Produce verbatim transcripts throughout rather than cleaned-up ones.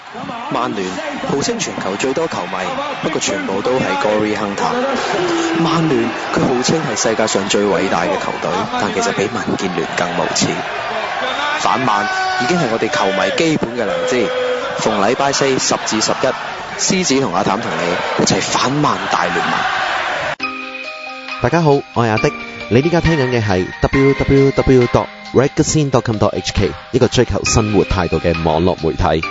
曼聯號稱全球最多球迷，不過全部都係 Gory Hunter。曼聯佢號稱係世界上最偉大嘅球隊，但其實比民建聯更無恥。反曼已經係我哋球迷基本嘅良知。逢禮拜四十至十一，獅子同阿譚同你一齊反曼大聯盟。 大家好，我係阿迪，你呢家聽緊嘅係 double-u double-u double-u dot ragazine dot com dot h k 一個追求生活態度嘅網絡媒體。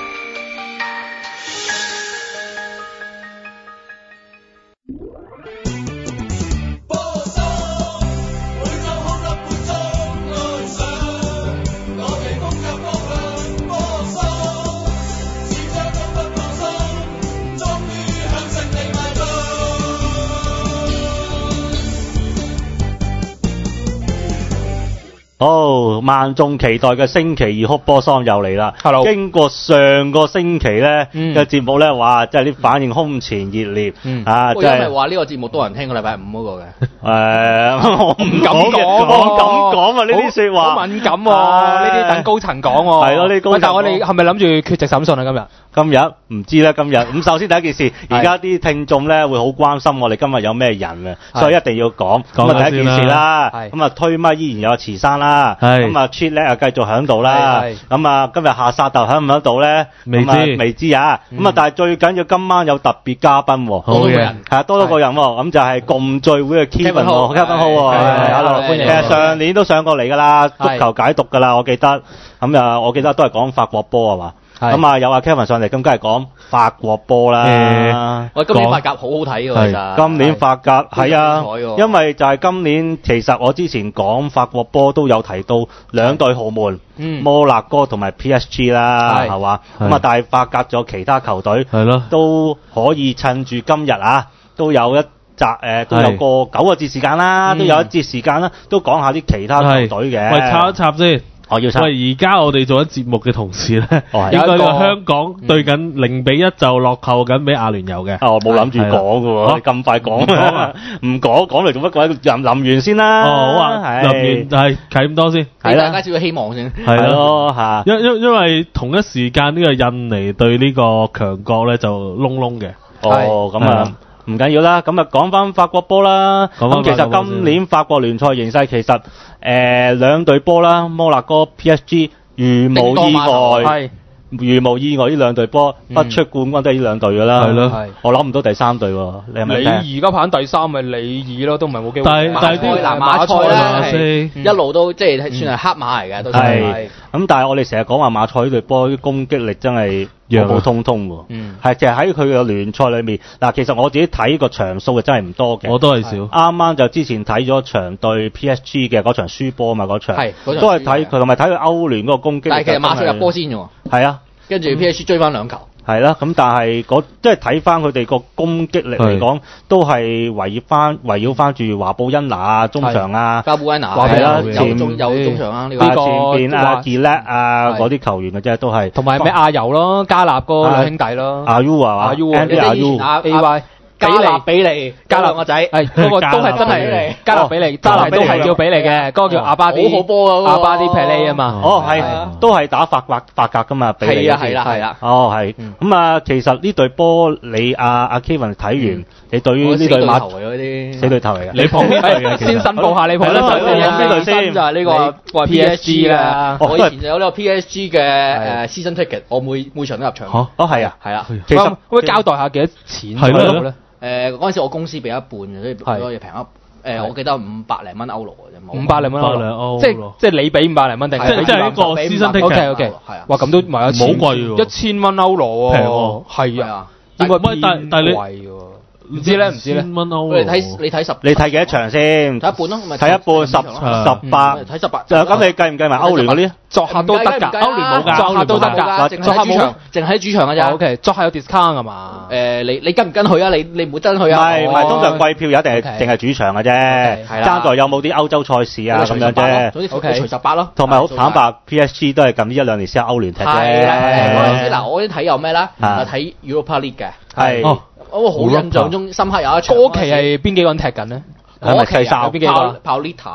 好，萬眾期待嘅星期二哭波桑又嚟啦。 Hello。 經過上個星期咧嘅節目咧，哇，真係啲反應空前熱烈。 嗯、 啊， 真係因為話呢個節目多人聽，個禮拜五嗰個嘅。 誒，我唔敢講，我敢講啊！呢啲説話好敏感喎，呢啲等高層講喎。係咯，呢高層。但係我哋係咪諗住缺席審訊啊？今日？今日唔知咧，今日咁首先第一件事，而家啲聽眾咧會好關心我哋今日有咩人啊，所以一定要講。咁啊，第一件事啦，咁啊推咪依然有慈生啦，咁啊 Cheat 咧啊繼續喺度啦，咁啊今日下殺鬥喺唔喺度咧？未知未知啊，咁啊但係最緊要今晚有特別嘉賓喎，好嘅，係啊多多個人喎，咁就係共聚會嘅 Kevin 喎 ，Kevin 好喎，hello，歡迎。其實上年都上過嚟㗎啦，足球解讀㗎啦，我記得，咁啊我記得都係講法國波係嘛？咁啊有阿 Kevin 上嚟，咁梗係講法國波啦。喂，今年法甲好好睇喎，其實。今年法甲係啊，因為就係今年其實我之前講法國波都有提到兩隊豪門，摩納哥同埋 P S G 啦，係嘛？咁啊，但係法甲咗其他球隊都可以趁住今日啊，都有一集誒，都有個九個節時間啦，都有一節時間啦，都講下啲其他球隊嘅。 喂，插一插先。 我要喂，而家我哋做緊節目嘅同時咧，哦、應該係香港對緊零比一就落後緊俾阿聯酋嘅。 哦，冇諗住講㗎喎，你咁快講，唔講講嚟做乜鬼？臨臨完先啦。 哦，好啊，臨完就係睇咁多先， 俾大家少少希望先。 係咯嚇，因因因為同一時間呢個印尼對呢個強國咧就窿窿嘅。 哦，咁啊。唔緊要啦，咁啊講翻法國波啦。咁其實今年法國聯賽形勢其實誒兩隊波啦，摩納哥 P S G 如無意外，如無意外呢兩隊波不出冠軍都係呢兩隊㗎啦。係咯，我諗唔到第三隊喎。你係咪？ 你而家排第三咪里爾咯，都唔係冇機會。 但係但係啲南馬賽咧，一路都即係算係黑馬嚟嘅，都係。 咁但係我哋成日講話馬賽呢隊波啲攻擊力真係普普通通喎，係淨係喺佢嘅聯賽裏面嗱，其實我自己睇個場數就真係唔多嘅， 我都係少。啱啱就之前睇咗場對 P S G 嘅嗰場輸波嘛，嗰場都係睇佢同埋睇佢歐聯嗰個攻擊力。 但係其實馬賽入波先嘅喎， 係啊， 跟住 P S G 追翻兩球。 係啦，咁但係嗰即係睇翻佢哋個攻擊力嚟講，都係圍繞翻圍繞翻住華布恩拿啊、中場啊、 加布恩拿係啦， 有中有中場啊，呢個前邊啊、傑叻啊嗰啲球員嘅啫，都係同埋咩阿尤咯、加納嗰兩兄弟咯， 阿 U 啊嘛， 阿 U 啊 A Y。比利比利加納個仔，係嗰個都係真係加納比利，加納都係叫比利嘅，嗰個叫阿巴啲，好好波啊，阿巴啲皮利啊嘛。 哦，係，都係打法甲法甲噶嘛，比利。 係啊，係啦，係啦。 哦，係。咁啊，其實呢隊波你阿阿 Kevin 睇完，你對於呢隊馬頭嗰啲死對頭嚟嘅， 你捧邊隊嘅？ 先申報下你捧邊隊先。呢隊先就係呢個 P S G 啦。我以前就有呢個 P S G 嘅誒 season ticket，我每每場都入場。 哦，係啊， 係啊。 其實可唔可以交代下幾多錢？ 係咯。 誒嗰陣時我公司俾一半嘅，所以好多嘢平一誒，我記得五百零蚊歐羅嘅啫， 五百零蚊歐羅， 即係即係你俾五百零蚊定係即係一個私生 ticket？O K，係啊，哇咁都賣一千， 好貴喎， 一千蚊歐羅喎，平喎，係啊，應該偏貴喎。唔知咧，唔知咧。千蚊歐。你睇你睇十， 你睇幾多場先？ 睇一半咯，咪睇一半十十八。 睇十八。 就咁，你計唔計埋歐聯嗰啲？ 作客都得㗎，歐聯冇㗎，作客都得㗎。作客冇，淨喺主場㗎咋。O K，作客有 discount 係嘛？誒，你你跟唔跟去啊？你你唔會跟去啊？ 唔係唔係，通常季票有一定係淨係主場嘅啫。係啦。爭在有冇啲歐洲賽事啊咁樣啫。 總之 O K，除十八咯。 同埋好坦白 ，P S G 都係近呢一兩年先有歐聯踢啫。 係啦。嗰陣時嗱，我啲睇有咩啦？睇 Europa League 嘅。 係。 我好印象中深刻有一場，嗰期係邊幾個人踢緊咧？嗰期啊，邊幾個？Paulita，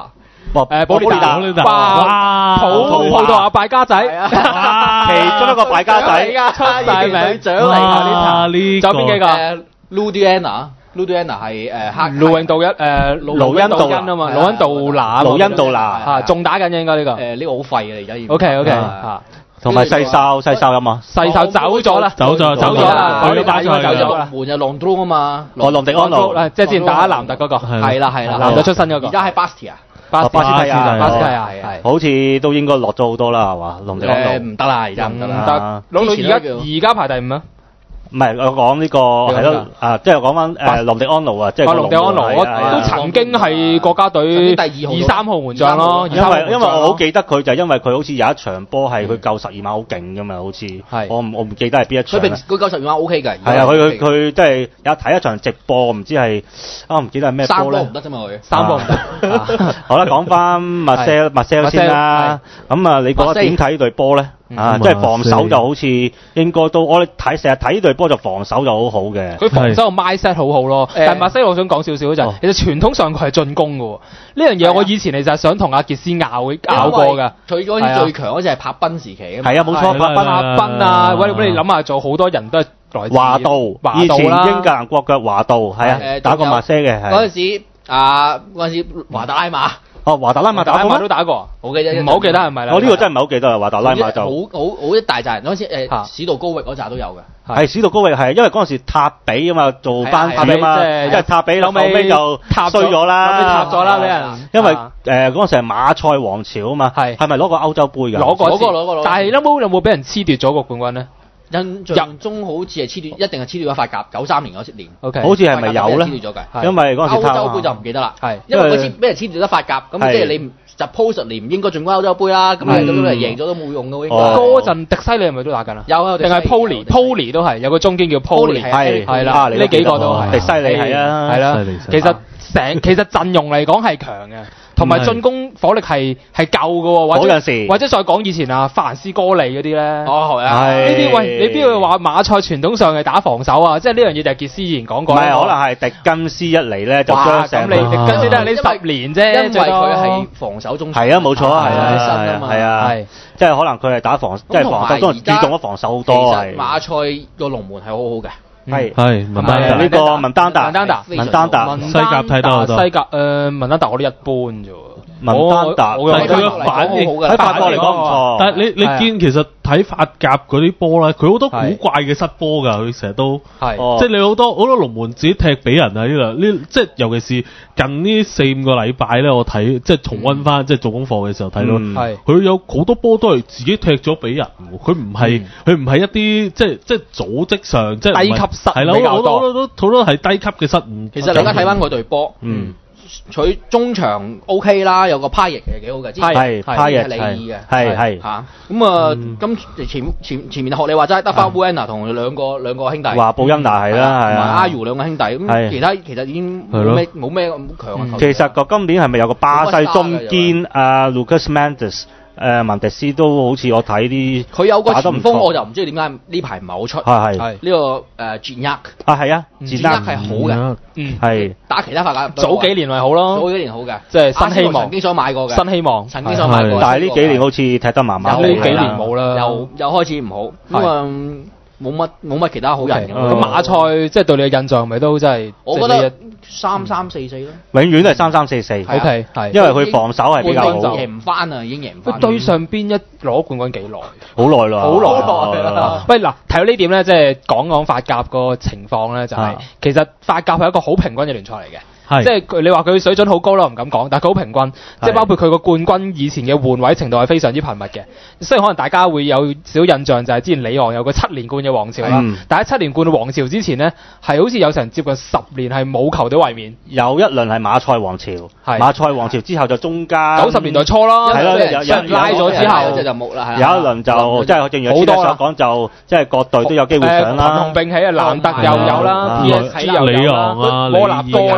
誒保利達，哇，葡葡萄牙敗家仔， 其中一個敗家仔， 出曬名獎嚟㗎呢頭，仲有邊幾個 ？Ludiana，Ludiana 係誒黑盧永道一誒盧恩道啊嘛，盧恩道拿， 盧恩道拿嚇，仲打緊嘅應該呢個。 誒呢個好廢嘅而家已經。 OK OK 嚇。 同埋細哨細哨有冇？ 細哨走咗啦， 走咗走咗啦， 佢打咗走咗啦。 門就朗東啊嘛， 羅朗迪安奴， 即係之前打南特嗰個。 係啦係啦， 南特出身嗰個。 而家係 Bastia。 巴斯巴斯蒂亞， 巴斯蒂亞係係， 好似都應該落咗好多啦，係嘛？朗迪安奴唔得啦，而家唔得啦。 朗度而家而家排第五啊？ 唔係，我講呢個係咯，啊，即係講翻誒朗迪安奴啊，即係朗迪安奴，我都曾經係國家隊第二號、 二三號門將咯。 因為因為我好記得佢就係因為佢好似有一場波係佢救十二碼好勁噶嘛，好似我唔我唔記得係邊一場。 佢平佢救十二碼 O K 嘅。 係啊，佢佢佢即係有睇一場直播，唔知係啊唔記得係咩波咧。 三波唔得啫嘛佢。 三波唔得。 好啦，講翻馬塞馬塞先啦。咁啊，你覺得點睇呢隊波咧？啊，即係防守就好似應該都，我哋睇成日睇呢隊波就防守就好好嘅。 佢防守個 mindset 好好咯。但係馬西我想講少少就係，其實傳統上佢係進攻嘅喎。呢樣嘢我以前嚟就係想同阿傑斯拗拗過㗎。 佢嗰陣最強嗰隻係柏賓時期啊嘛。 係啊，冇錯，柏賓阿賓啊，喂喂，你諗下做好多人都係來自華道，以前英格蘭國腳華道係啊，打過馬西嘅係。 嗰陣時啊，嗰陣時華達拉馬。 哦，華達拉馬打過都打過， 好記得， 唔好記得係咪啦？ 我呢個真係唔係好記得啊！華達拉馬就好好好一大扎人，嗰陣時誒史度高域嗰扎都有嘅。 係史度高域係，因為嗰陣時塔比啊嘛，做班子啊嘛，即係塔比後尾就衰咗啦， 塌咗啦俾人。 因為誒嗰陣時係馬賽王朝啊嘛，係係咪攞過歐洲杯㗎？ 攞過， 攞過攞過。 但係有冇有冇俾人褫奪咗個冠軍咧？ 印象中好似係褫奪，一定係褫奪咗法甲九三年嗰年。 O K， 好似係咪有咧？ 褫奪咗㗎， 因為嗰陣時歐洲杯就唔記得啦。 係因為嗰次俾人褫奪咗法甲，咁即係你 supposedly 唔應該進軍歐洲杯啦。咁你咁樣贏咗都冇用㗎喎。 嗰陣迪西利係咪都打緊啊？ 有啊， 定係 Poli，Poli 都係有個中堅叫 Poli， 係係啦，呢幾個都係。 迪西利係啊， 係啦，其實成其實陣容嚟講係強嘅。同埋進攻火力係係夠嘅喎，或者或者再講以前啊，法蘭斯哥利嗰啲咧， 哦係啊， 呢啲喂，你邊度話馬賽傳統上係打防守啊？即係呢樣嘢就係傑斯以前講過。 唔係，可能係迪金斯一嚟咧就將成。 咁你迪金斯都係呢十年啫， 因為佢係防守中。 係啊，冇錯啊，係啊， 係啊， 係啊，即係可能佢係打防，即係防守都注重咗防守好多。 其實馬賽個龍門係好好嘅。 係係文丹達呢個文丹達， 文丹達， 文丹達， 西甲睇得好多。 西甲誒文丹達我都一般啫喎。 文丹達， 但係佢嘅反應喺法國嚟講唔錯。 但係你你見其實睇法甲嗰啲波咧，佢好多古怪嘅失波㗎，佢成日都係，即係你好多好多龍門自己踢俾人啊！呢兩呢即係尤其是近呢四五個禮拜咧，我睇即係重溫翻即係做功課嘅時候睇到，係佢有好多波都係自己踢咗俾人，佢唔係佢唔係一啲即係即係組織上即係低級失誤， 係啦，好多好多好多係低級嘅失誤。 其實你而家睇翻佢隊波，嗯。佢中場 O K 啦，有個派翼其實幾好嘅，之前係派翼係李爾嘅， 係係嚇咁啊！咁前前前面學你話齋得翻烏恩娜同兩個兩個兄弟， 華布恩娜係啦，係同埋阿尤兩個兄弟，咁其他其實已經冇咩冇咩咁強嘅球隊。 其實個今年係咪有個巴西中堅啊 Lucas Mendes？誒文迪斯都好似我睇啲， 佢有個前鋒，我就唔知點解呢排唔係好出。 係係呢個誒捷克啊，係啊，捷克係好嘅， 嗯係打其他法甲早幾年咪好咯， 早幾年好嘅， 即係新希望曾經想買過嘅， 新希望曾經想買過， 但係呢幾年好似踢得麻麻， 呢幾年冇啦， 又又開始唔好咁啊。冇乜冇乜其他好人咁。 咁馬賽即係對你嘅印象咪都真係， 我覺得三三四四咯， 永遠都係三三四四。 O K 係， 因為佢防守係比較好。 贏唔翻啊，已經贏唔翻。 對上邊一攞冠軍幾耐？ 好耐啦， 好耐啦。喂嗱，睇到呢點咧，即係講講法甲個情況咧，就係其實法甲係一個好平均嘅聯賽嚟嘅。即係佢，你話佢水準好高啦，我唔敢講，但係佢好平均，即係包括佢個冠軍以前嘅換位程度係非常之頻密嘅。雖然可能大家會有少印象，就係之前里昂有個七連冠嘅王朝啦，嗯、但係七連冠嘅王朝之前呢，係好似有成接近十年係冇球隊衛冕。 有一輪係馬賽王朝，馬賽王朝之後就中間九十年代初啦， 係咯，有有拉咗之後就冇啦， 有一輪就即係正如之前所講，就即係各隊都有機會上啦。 同並起啊，蘭特又有啦 ，P S G 又有啦，摩納哥啦，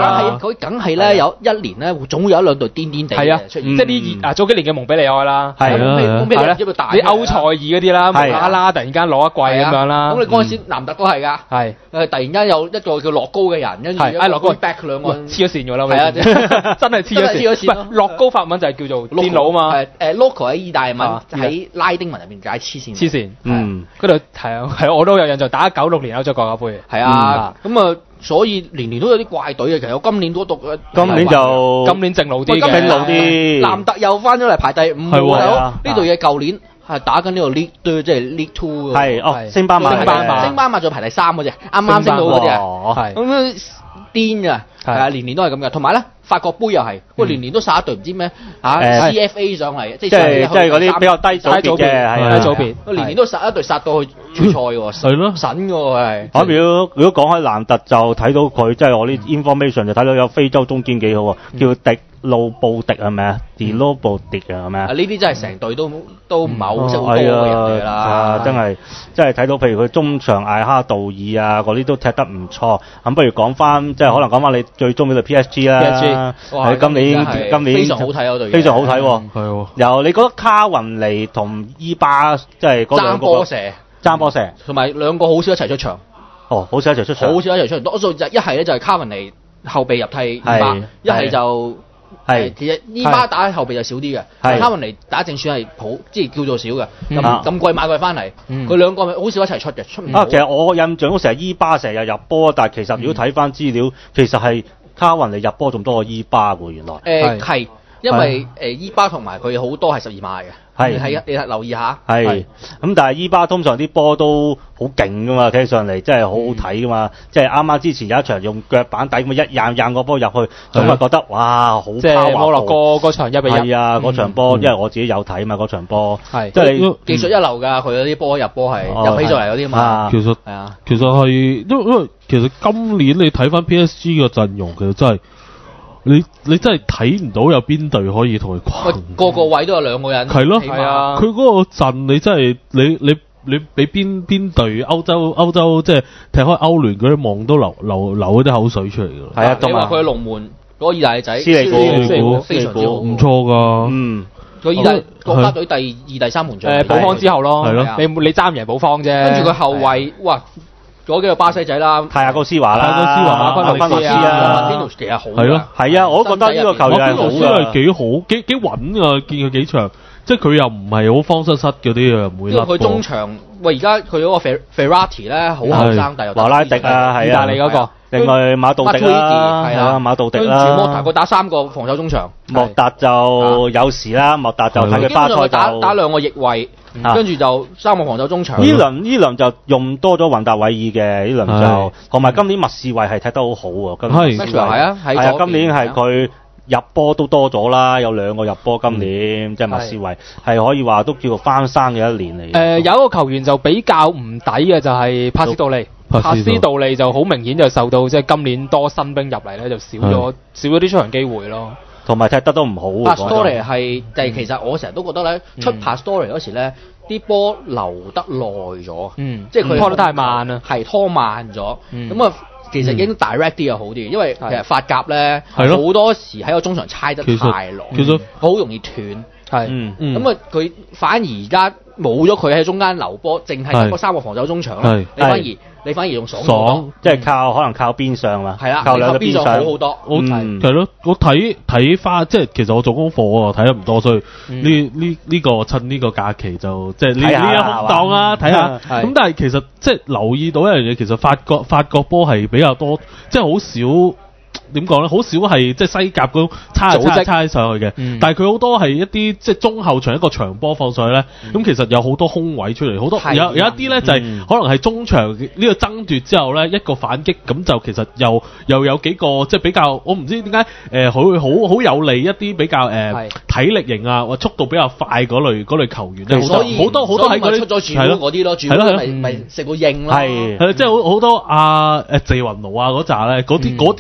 佢梗係咧有一年咧，總會有一兩隊癲癲地嘅出現， 即係啲熱啊早幾年嘅蒙彼利埃啦， 係蒙彼利埃一個大啲歐賽爾嗰啲啦，無啦啦突然間攞一季咁樣啦。 咁你嗰陣時南特都係㗎，係誒突然間有一個叫樂高嘅人，跟住係樂高 back 兩個黐咗線㗎啦， 係啊， 真係黐咗線。唔係樂高法文就係叫做電腦啊嘛， 誒誒 local 喺意大利文喺拉丁文入邊解黐線， 黐線， 嗯， 嗰度係啊係我都有印象打九六年歐洲國家杯， 係啊，咁啊。所以年年都有啲怪隊嘅，其實我今年都讀嘅。 今年就今年正路啲嘅， 正路啲。 南特又翻咗嚟排第五喎。 係呢隊嘢舊年係打緊呢個 League Two，即係 League Two。 係哦，星巴馬。 星巴馬，星巴馬仲排第三嗰隻，啱啱升到嗰隻。 係。 咁樣癲㗎，係啊，年年都係咁嘅。同埋咧，法國杯又係，喂，年年都殺一隊唔知咩嚇 C F A 上嚟，即係即係嗰啲比較低組別嘅，係啊， 低組別。 年年都殺一隊殺到去決賽喎， 係咯， 神㗎喎係。 咁如果如果講開蘭特就睇到佢，即係我啲 information 就睇到有非洲中堅幾好啊，叫迪路布迪係咪啊？迪路布迪啊係咪啊？ 呢啲真係成隊都都唔係好識好多嘅人嚟啦， 真係真係睇到，譬如佢中場艾哈杜爾啊嗰啲都踢得唔錯。咁不如講翻，即係可能講翻你最中意嘅 P S G 啦。 P S G 哇， 今年今年非常好睇嗰隊， 非常好睇喎。 係喎。 由你覺得卡雲尼同伊巴即係嗰兩個爭波射， 爭波射， 同埋兩個好少一齊出場。 哦，好少一齊出場， 好少一齊出場。多數就一係咧就係卡雲尼後備入替伊巴，一係就。係，其實伊巴打喺後備就少啲嘅，卡雲尼打正選係普，即係叫做少嘅。咁咁貴買佢翻嚟，佢兩個好少一齊出嘅，出唔到。 啊，其實我印象中成日伊巴成日入波，但係其實如果睇翻資料，其實係卡雲尼入波仲多過伊巴喎，原來。 誒係，因為誒伊巴同埋佢好多係十二碼嘅。係係啊，你係留意下。係咁，但係伊巴通常啲波都好勁噶嘛，睇上嚟真係好好睇噶嘛。即係啱啱之前有一場用腳板底咁一掟掟個波入去，咁啊覺得哇好。 即係摩洛哥嗰場一比一。 係啊，嗰場波，因為我自己有睇嘛，嗰場波。 係。即係你技術一流㗎，佢嗰啲波入波係入起上嚟嗰啲嘛。 其實係啊，其實係因為因為其實今年你睇翻 P S G 嘅陣容，其實真係。你你真係睇唔到有邊隊可以同佢框， 個個位都有兩個人。 係咯， 係啊。 佢嗰個陣你真係你你你俾邊邊隊歐洲歐洲即係踢開歐聯嗰啲望都流流流嗰啲口水出嚟㗎。 係啊，你話佢龍門嗰個意大利仔， 斯利古非常之好， 唔錯㗎。 嗯， 個意大國家隊第二、第三門將。 誒，保方之後咯，係咯，你你爭唔贏保方啫。 跟住佢後衞，哇！嗰幾個巴西仔啦， 泰亞高斯華啦， 泰亞高斯華、 馬昆尼斯啊，邊度其實好係咯， 係啊，我都覺得呢個球員係好嘅，幾好，幾幾穩啊！見佢幾場，即係佢又唔係好慌失失嗰啲啊，唔會甩波。 佢中場，喂，而家佢嗰個 Ferrati 咧好後生，但係華拉迪啊，係意大利嗰個， 另外馬杜迪啦，係啊，馬杜迪啦， 跟住莫達佢打三個防守中場， 莫達就有時啦，莫達就睇佢巴塞就打打兩個翼位。跟住就三個防守中場。 呢輪呢輪就用多咗雲達韋爾嘅，呢輪就同埋今年麥士維係踢得好好喎。 係，麥士維係啊， 係啊，今年係佢入波都多咗啦，有兩個入波今年，即係麥士維係可以話都叫做翻生嘅一年嚟。 誒，有一個球員就比較唔抵嘅就係帕斯杜利，帕斯杜利就好明顯就受到即係今年多新兵入嚟咧，就少咗少咗啲出場機會咯。 同埋踢得都唔好。 Pastore 係，就係其實我成日都覺得咧，出 Pastore 嗰時咧，啲波留得耐咗， 嗯， 即係佢拖得太慢啦， 係拖慢咗，咁啊，其實已經 direct 啲又好啲，因為其實法甲咧好多時喺個中場猜得太耐， 其實好容易斷， 係， 咁啊，佢反而而家冇咗佢喺中間留波，淨係得嗰三個防守中場啦，你反而。你反而用爽， 爽即係靠可能靠邊上啦， 係啦， 靠兩個邊上好好多。 係係咯，我睇睇翻即係其實我做功課喎，睇得唔多，所以呢呢呢個趁呢個假期就即係呢呢一空檔啊，睇下。咁但係其實即係留意到一樣嘢，其實法國法國波係比較多，即係好少。點講咧？好少係即係西甲嗰種差差差上去嘅，嗯、但係佢好多係一啲即係中後場一個長波放上去咧。咁、嗯、其實有好多空位出嚟，好多有有一啲咧就係、是嗯、可能係中場呢個爭奪之後咧一個反擊，咁就其實又又有幾個即係比較，我唔知點解誒佢好好有利一啲比較誒、呃、體力型啊或速度比較快嗰類嗰類球員咧，好多好多好多喺嗰啲出咗主嗰啲咯，主嗰咪咪食個應咯， 係係即係好好多阿誒謝雲奴啊嗰扎咧，嗰啲嗰啲嗰啲。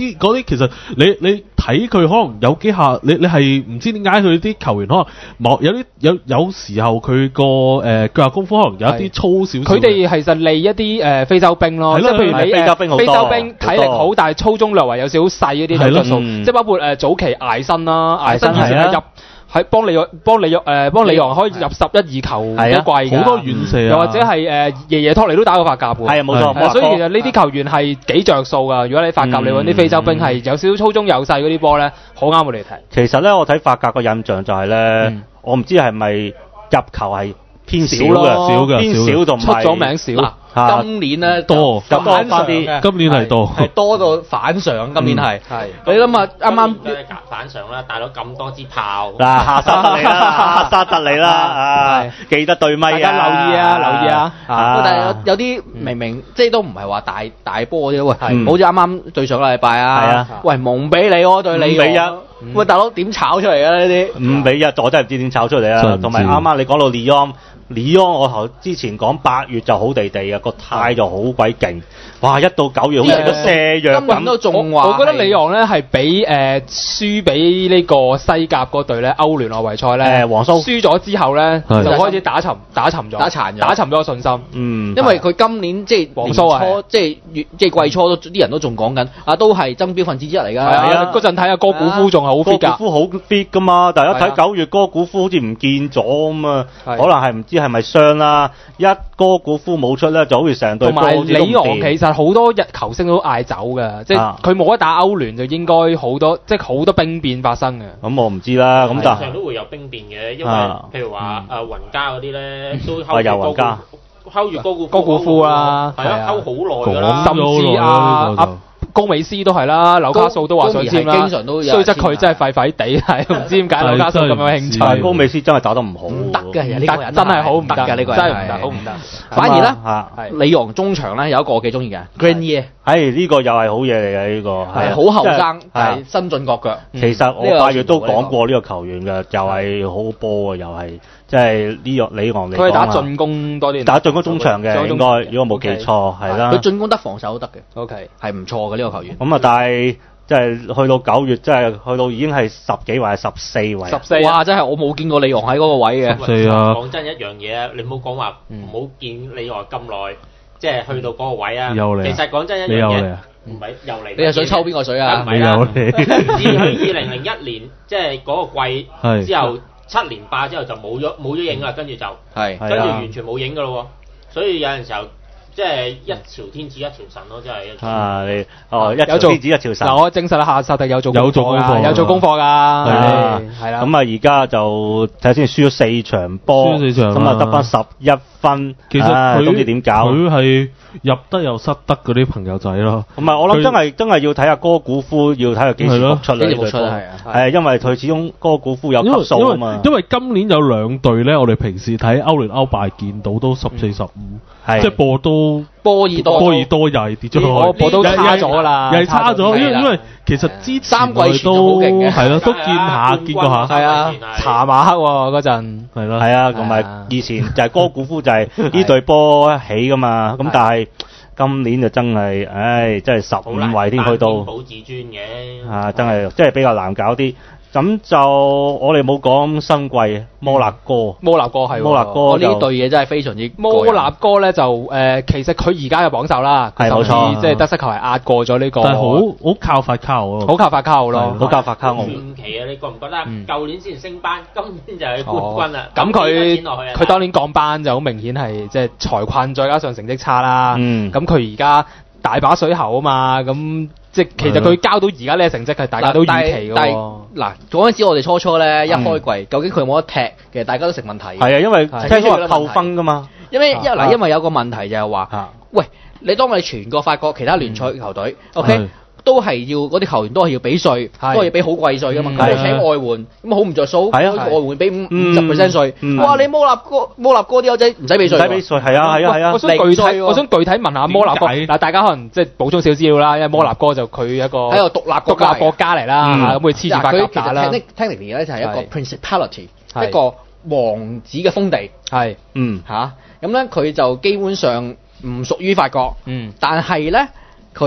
以其實你你睇佢可能有幾下，你你係唔知點解佢啲球員可能冇有啲有有時候佢個誒腳下功夫可能有一啲粗少少。佢哋其實利一啲誒非洲兵咯，即係譬如你非洲兵好多，非洲兵體力好，但係操中略為有少少細嗰啲質素，即係包括誒早期艾森啦，艾森以前係入。喺幫李幫李誒幫李昂可以入十一二球都貴嘅，好多遠射啊！又或者係誒爺爺托尼都打過法甲嘅，係啊冇錯。所以其實呢啲球員係幾着數㗎。如果你法甲你揾啲非洲兵係有少少粗中有細嗰啲波咧，好啱我哋睇。其實咧，我睇法甲個印象就係咧，我唔知係咪入球係偏少嘅，少嘅，偏少同埋出咗名少。今年咧多，多翻啲。今年係多，係多到反常。今年係，係你諗下，啱啱反常啦，帶咗咁多支炮，嗱，下沙特你啦，下沙特你啦，啊，記得對咪啊，大家留意啊，留意啊。但係有有啲明明即係都唔係話大大波嗰啲，喂，好似啱啱對上個禮拜啊，喂，蒙比利我對你，五比一，喂，大佬點炒出嚟啊呢啲？五比一，我真係唔知點炒出嚟啊！同埋啱啱你講到利昂。里昂我頭之前講八月就好地地啊，個態就好鬼勁，哇！一到九月好似個瀉藥咁。今年都仲話，我覺得里昂咧係比誒輸俾呢個西甲嗰隊咧歐聯外圍賽咧，黃蘇輸咗之後咧就開始打沉打沉咗，打殘咗，打沉咗個信心。嗯，因為佢今年即係黃蘇啊，即係月即係季初都啲人都仲講緊啊，都係爭標分子之一嚟㗎。係啊，嗰陣睇下哥古夫仲係好 fit 㗎，哥古夫好 fit 㗎嘛，但係一睇九月哥古夫好似唔見咗咁啊，可能係唔知係咪傷啦？一哥古夫冇出咧，就好似成隊波好似都唔掂。同埋里昂其實好多日球星都嗌走嘅，即係佢冇得打歐聯就應該好多即係好多兵變發生嘅。咁我唔知啦，咁但係常都會有兵變嘅，因為譬如話誒雲加嗰啲咧都睺住哥古，睺住哥古哥古夫啦，係啊，睺好耐㗎啦，甚至啊。高美斯都係啦，紐卡素都話想簽啦，經常都有。雖則佢真係廢廢地，係唔知點解紐卡素咁有興趣。但係高美斯真係打得唔好，唔得嘅，呢個人真係好唔得㗎，呢個真係唔得，好唔得。反而咧，里昂中場咧有一個我幾中意嘅 Grenier，係呢個又係好嘢嚟嘅呢個，係好後生，係新進國腳。其實我八月都講過呢個球員嘅，又係好好波嘅，又係。即係呢個里昂嚟講，佢係打進攻多啲，打進攻中場嘅應該，如果冇記錯係啦。佢進攻得防守都得嘅 ，OK 係唔錯嘅呢個球員。咁啊，但係即係去到九月，即係去到已經係十幾或係十四位。十四哇！真係我冇見過里昂喺嗰個位嘅。十四啊！講真一樣嘢啊，你唔好講話唔好見里昂咁耐，即係去到嗰個位啊。又嚟。其實講真一樣嘢，唔係又嚟。你係想抽邊個水啊？唔係啦。自去二零零一年，即係嗰個季之後。七連霸之後就冇咗冇咗影啦，跟住就係跟住完全冇影噶咯喎，所以有陣時候即係一朝天子一朝臣咯，真係啊你哦一朝天子一朝臣嗱，我證實啦，夏薩特有做有做功課，有做功課㗎，係係啦。咁啊而家就睇下先，輸咗四場波，咁啊得翻十一分，其實佢都唔知點搞，佢係入得又失得嗰啲朋友仔咯。唔係我諗真係真係要睇下哥古夫，要睇下幾時復出嚟。幾時復出係啊？係因為佢始終哥古夫有級數啊嘛。因為今年有兩隊咧，我哋平時睇歐聯歐敗見到都十四十五，即係波都波爾多波爾多又係跌咗落去，波都差咗啦，又係差咗。因為因為其實之三季前都係咯，都見下見過下。係啊，查馬克嗰陣係咯，係啊，同埋以前就係哥古夫就係呢隊波起噶嘛。咁但係今年就真係，唉，真係十五位添去到。保自尊嘅啊，真係真係比較難搞啲。咁就我哋冇講新季摩納哥，摩納哥係摩納哥呢隊嘢真係非常之摩納哥咧就誒、呃，其實佢而家嘅榜首啦，係冇錯，即係得失球係壓過咗呢、這個，但係好好靠法卡奧咯，好靠法卡奧咯，好靠法卡奧。傳奇啊！你覺唔覺得？舊、嗯、年先升班，今年就係冠軍啦。咁佢佢當年降班就好明顯係即係財困，再加上成績差啦。咁佢而家大把水喉啊嘛，咁。即係其實佢交到而家呢個成績係大家都預期嘅喎。嗱嗰陣時我哋初初咧一開季，嗯、究竟佢有冇得踢？其實大家都成問題。係啊，因為聽說話扣分㗎嘛。因為因嗱、啊，因為有個問題就係話，啊、喂，你當你全個法國其他聯賽球隊、嗯、，OK。都係要嗰啲球員都係要俾稅，都係要俾好貴稅噶嘛。咁你請外援，咁好唔着數。係啊，外援俾五十 percent 稅。哇！你摩納哥摩納哥啲友仔唔使俾稅。唔使俾稅，係啊係啊係啊。我想具體，我想具體問下摩納哥。嗱，大家可能即係補充少少資料啦，因為摩納哥就佢一個喺個獨立國家國家嚟啦，咁佢黐住法甲打啦。佢其實 technically 咧就係一個 principality， 一個王子嘅封地。係，嗯嚇。咁咧佢就基本上唔屬於法國。嗯。但係咧佢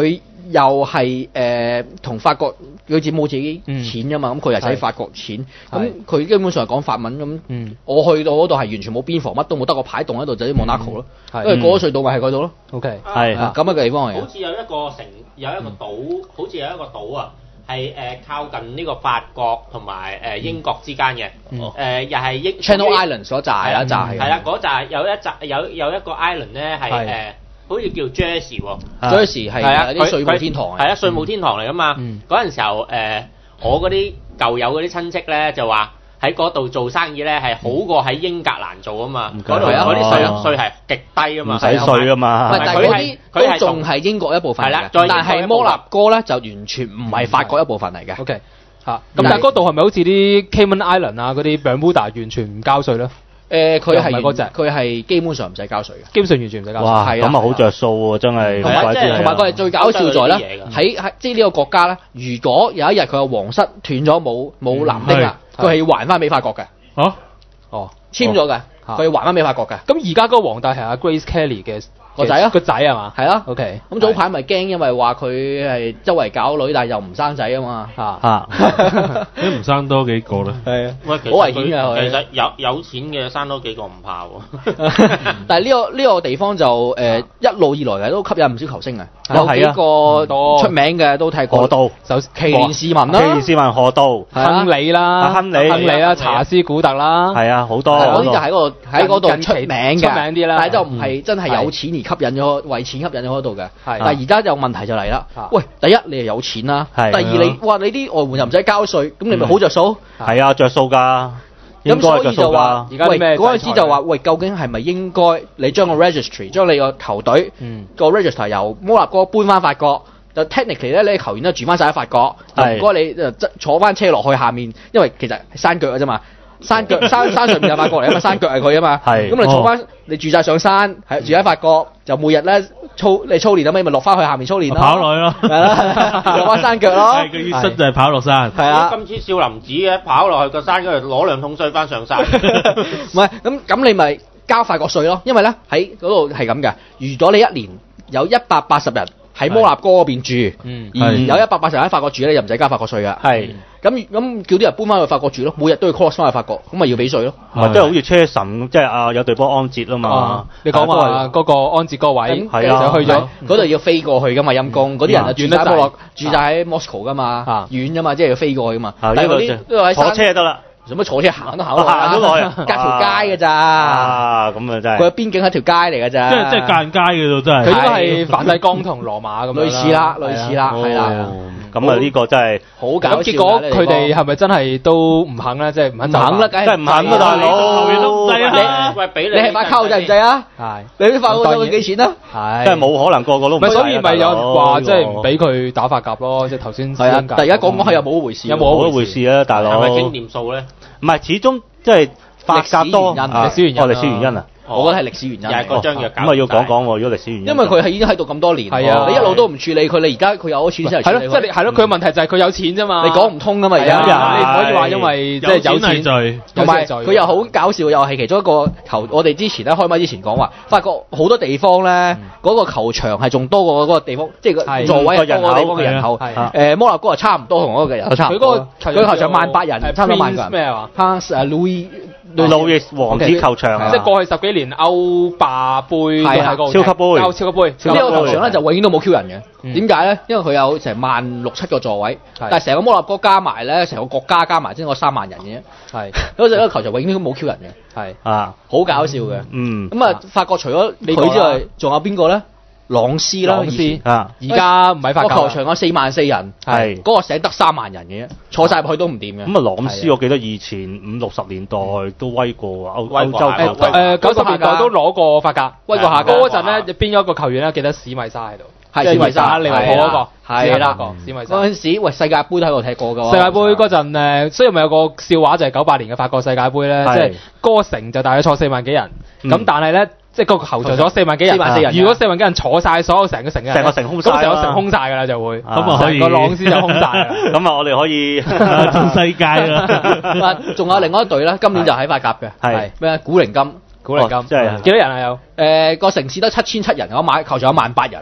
又係誒同法國佢自冇自己錢噶嘛，咁佢又使法國錢，咁佢基本上係講法文咁。我去到嗰度係完全冇邊防，乜都冇，得個牌棟喺度就啲 Monaco 咯，因為過咗隧道咪係嗰度咯。OK， 係咁嘅地方嚟。 好似有一個城，有一個島，好似有一個島啊，係誒靠近呢個法國同埋誒英國之間嘅，誒又係英 Channel Island 所寨啦，寨係。 係啦，嗰寨有一寨有有一個 island 咧係誒。好似叫 Jersey 喎 ，Jersey 係啊啲稅務天堂係啊稅務天堂嚟噶嘛。嗰陣時候誒，我嗰啲舊友嗰啲親戚咧就話喺嗰度做生意咧係好過喺英格蘭做啊嘛。嗰度嗰啲稅稅係極低啊嘛， 唔使稅啊嘛。 但係嗰啲都仲係英國一部分嚟嘅，但係摩納哥咧就完全唔係法國一部分嚟嘅。 OK 嚇，咁但係嗰度係咪好似啲 Cayman Island 啊嗰啲 Bermuda 完全唔交稅咧？ 誒佢係嗰隻，佢係基本上唔使交稅嘅， 基本上完全唔使交稅。 哇，咁啊好着數喎，真係。 同埋即係同埋佢係最搞笑在咧，喺喺即係呢個國家咧，如果有一日佢個皇室斷咗冇冇男丁啦，佢係要還翻俾法國嘅。 嚇？ 哦，簽咗嘅，佢要還翻俾法國嘅。 咁而家嗰個皇帝係阿 Grace Kelly 嘅個仔啊， 個仔係嘛？ 係啊 ，OK。 咁早排咪驚，因為話佢係周圍搞女，但係又唔生仔啊嘛。 嚇嚇， 你唔生多幾個咧？ 係啊， 喂， 好危險㗎。 其實有有錢嘅生多幾個唔怕喎。 但係呢個呢個地方就誒一路以來嘅都吸引唔少球星嘅，有幾個出名嘅都睇過。 河道就奇連士文啦， 奇連士文河道， 亨利啦， 亨利亨利啦，查斯古特啦， 係啊，好多。 嗰啲就喺嗰度喺嗰度出名嘅， 出名啲啦。 但係就唔係真係有錢而吸引咗為錢吸引咗嗰度嘅。但係而家有問題就嚟啦。喂，第一你係有錢啦，第二你哇你啲外援又唔使交稅，咁你咪好着數。 係啊，着數㗎。 咁所以就話，喂嗰陣時就話，喂究竟係咪應該你將個 registry 將你個球隊個 register 由摩納哥搬翻法國？就 technically 咧，你啲球員都住翻晒喺法國，就唔該你就坐翻車落去下面，因為其實係山腳嘅啫嘛，山腳山山上面有法國嚟啊嘛，山腳係佢啊嘛，咁你坐翻你住晒上山，係住喺法國，就每日咧操你操練啊嘛，咪落翻去下面操練咯， 跑落去咯， 係啦，落翻山腳咯， 係個意思就係跑落山， 係啊， 今次少林寺嘅跑落去個山嗰度攞兩桶水翻上山， 唔係咁咁你咪交法國稅咯，因為咧喺嗰度係咁嘅，如果你一年有一百八十人。喺摩納哥嗰邊住，嗯、而有一百八十人喺法國住咧，又唔使交法國稅㗎。係，咁咁叫啲人搬翻去法國住咯，每日都要 cross 翻去法國，咁咪要俾稅咯。 咪即係好似車神，即係啊有隊波安捷啊嘛。啊你講話嗰個安捷嗰位， 係啊，去咗嗰度要飛過去㗎嘛，陰公嗰啲人啊住喺摩洛，住晒喺 Moscow 㗎嘛，遠㗎嘛，即係要飛過去㗎嘛。但係嗰啲都喺坐車得啦。 做乜坐車行都行行都耐， 隔條街嘅咋？ 啊，咁啊真係。 佢邊境係條街嚟嘅咋？ 即係即係間街嘅度真係。 佢應該係梵蒂岡同羅馬咁樣。 類似啦，類似啦，係啦。 咁啊呢個真係好搞笑。 咁結果佢哋係咪真係都唔肯咧？即係唔肯就肯啦，梗係唔肯啦，大佬。 球員都唔制啊！ 喂，俾你你係買卡制唔制啊？係。你啲法國收佢幾錢啊？ 係。真係冇可能個個都唔制。 所以咪有人話即係唔俾佢打法甲咯，即係頭先。 係啊，但係而家講講係有冇回事？ 有冇回事啊，大佬？ 係咪經驗數咧？ 唔係，始終即係法甲多歷史原因， 哦，歷史原因啊！ 我覺得係歷史原因。 又係嗰張藥。 咁啊要講講喎，如果歷史原因。 因為佢係已經喺度咁多年，係啊，你一路都唔處理佢，你而家佢有咗錢先嚟處理。 係咯，即係係咯，佢嘅問題就係佢有錢啫嘛。 你講唔通㗎嘛？而家你唔可以話因為即係有錢罪， 同埋佢又好搞笑，又係其中一個球。我哋之前咧開麥之前講話，發覺好多地方咧嗰個球場係仲多過嗰個地方，即係個座位多過地方嘅人口。誒摩納哥係差唔多同嗰個嘅人口差唔多。佢嗰個球場萬八人，差唔多萬個人。 咩話 ？Pass 啊 Louis。 路易王子球場， 即係過去十幾年歐霸杯都係個超級杯， 歐超級杯。 呢個球場咧就永遠都冇 Q 人嘅。點解咧？因為佢有成萬六七個座位，但係成個摩納哥加埋咧，成個國家加埋先個三萬人嘅啫。係嗰隻個球場永遠都冇 Q 人嘅。係啊，好搞笑嘅。嗯。咁啊，法國除咗佢之外，仲有邊個咧？朗斯啦， 朗斯啊，而家唔係法甲。個球場有四萬四人，係嗰個城得三萬人嘅啫，坐晒入去都唔掂嘅。 咁啊，朗斯我記得以前五六十年代都威過歐歐洲球隊， 誒九十年代都攞過法甲，威過下。嗰陣咧，邊有一個球員咧，記得史密沙喺度， 係史密沙， 利物浦嗰個， 係啦， 史密沙。 嗰陣時，喂，世界盃都喺度踢過㗎。 世界盃嗰陣誒，雖然咪有個笑話就係九八年嘅法國世界盃咧，即係嗰個城就大約坐四萬幾人，咁但係咧。即係個球場坐四萬幾人，如果四萬幾人坐晒所有成個城嘅， 成個城空晒， 咁成個城空晒㗎啦就會， 咁啊可以個朗斯就空晒啦。 咁啊我哋可以全世界啦。 仲有另外一隊啦，今年就喺法甲嘅，係咩？古靈金， 古靈金， 即係幾多人啊？有誒個城市得七千七人，我買球場有萬八人。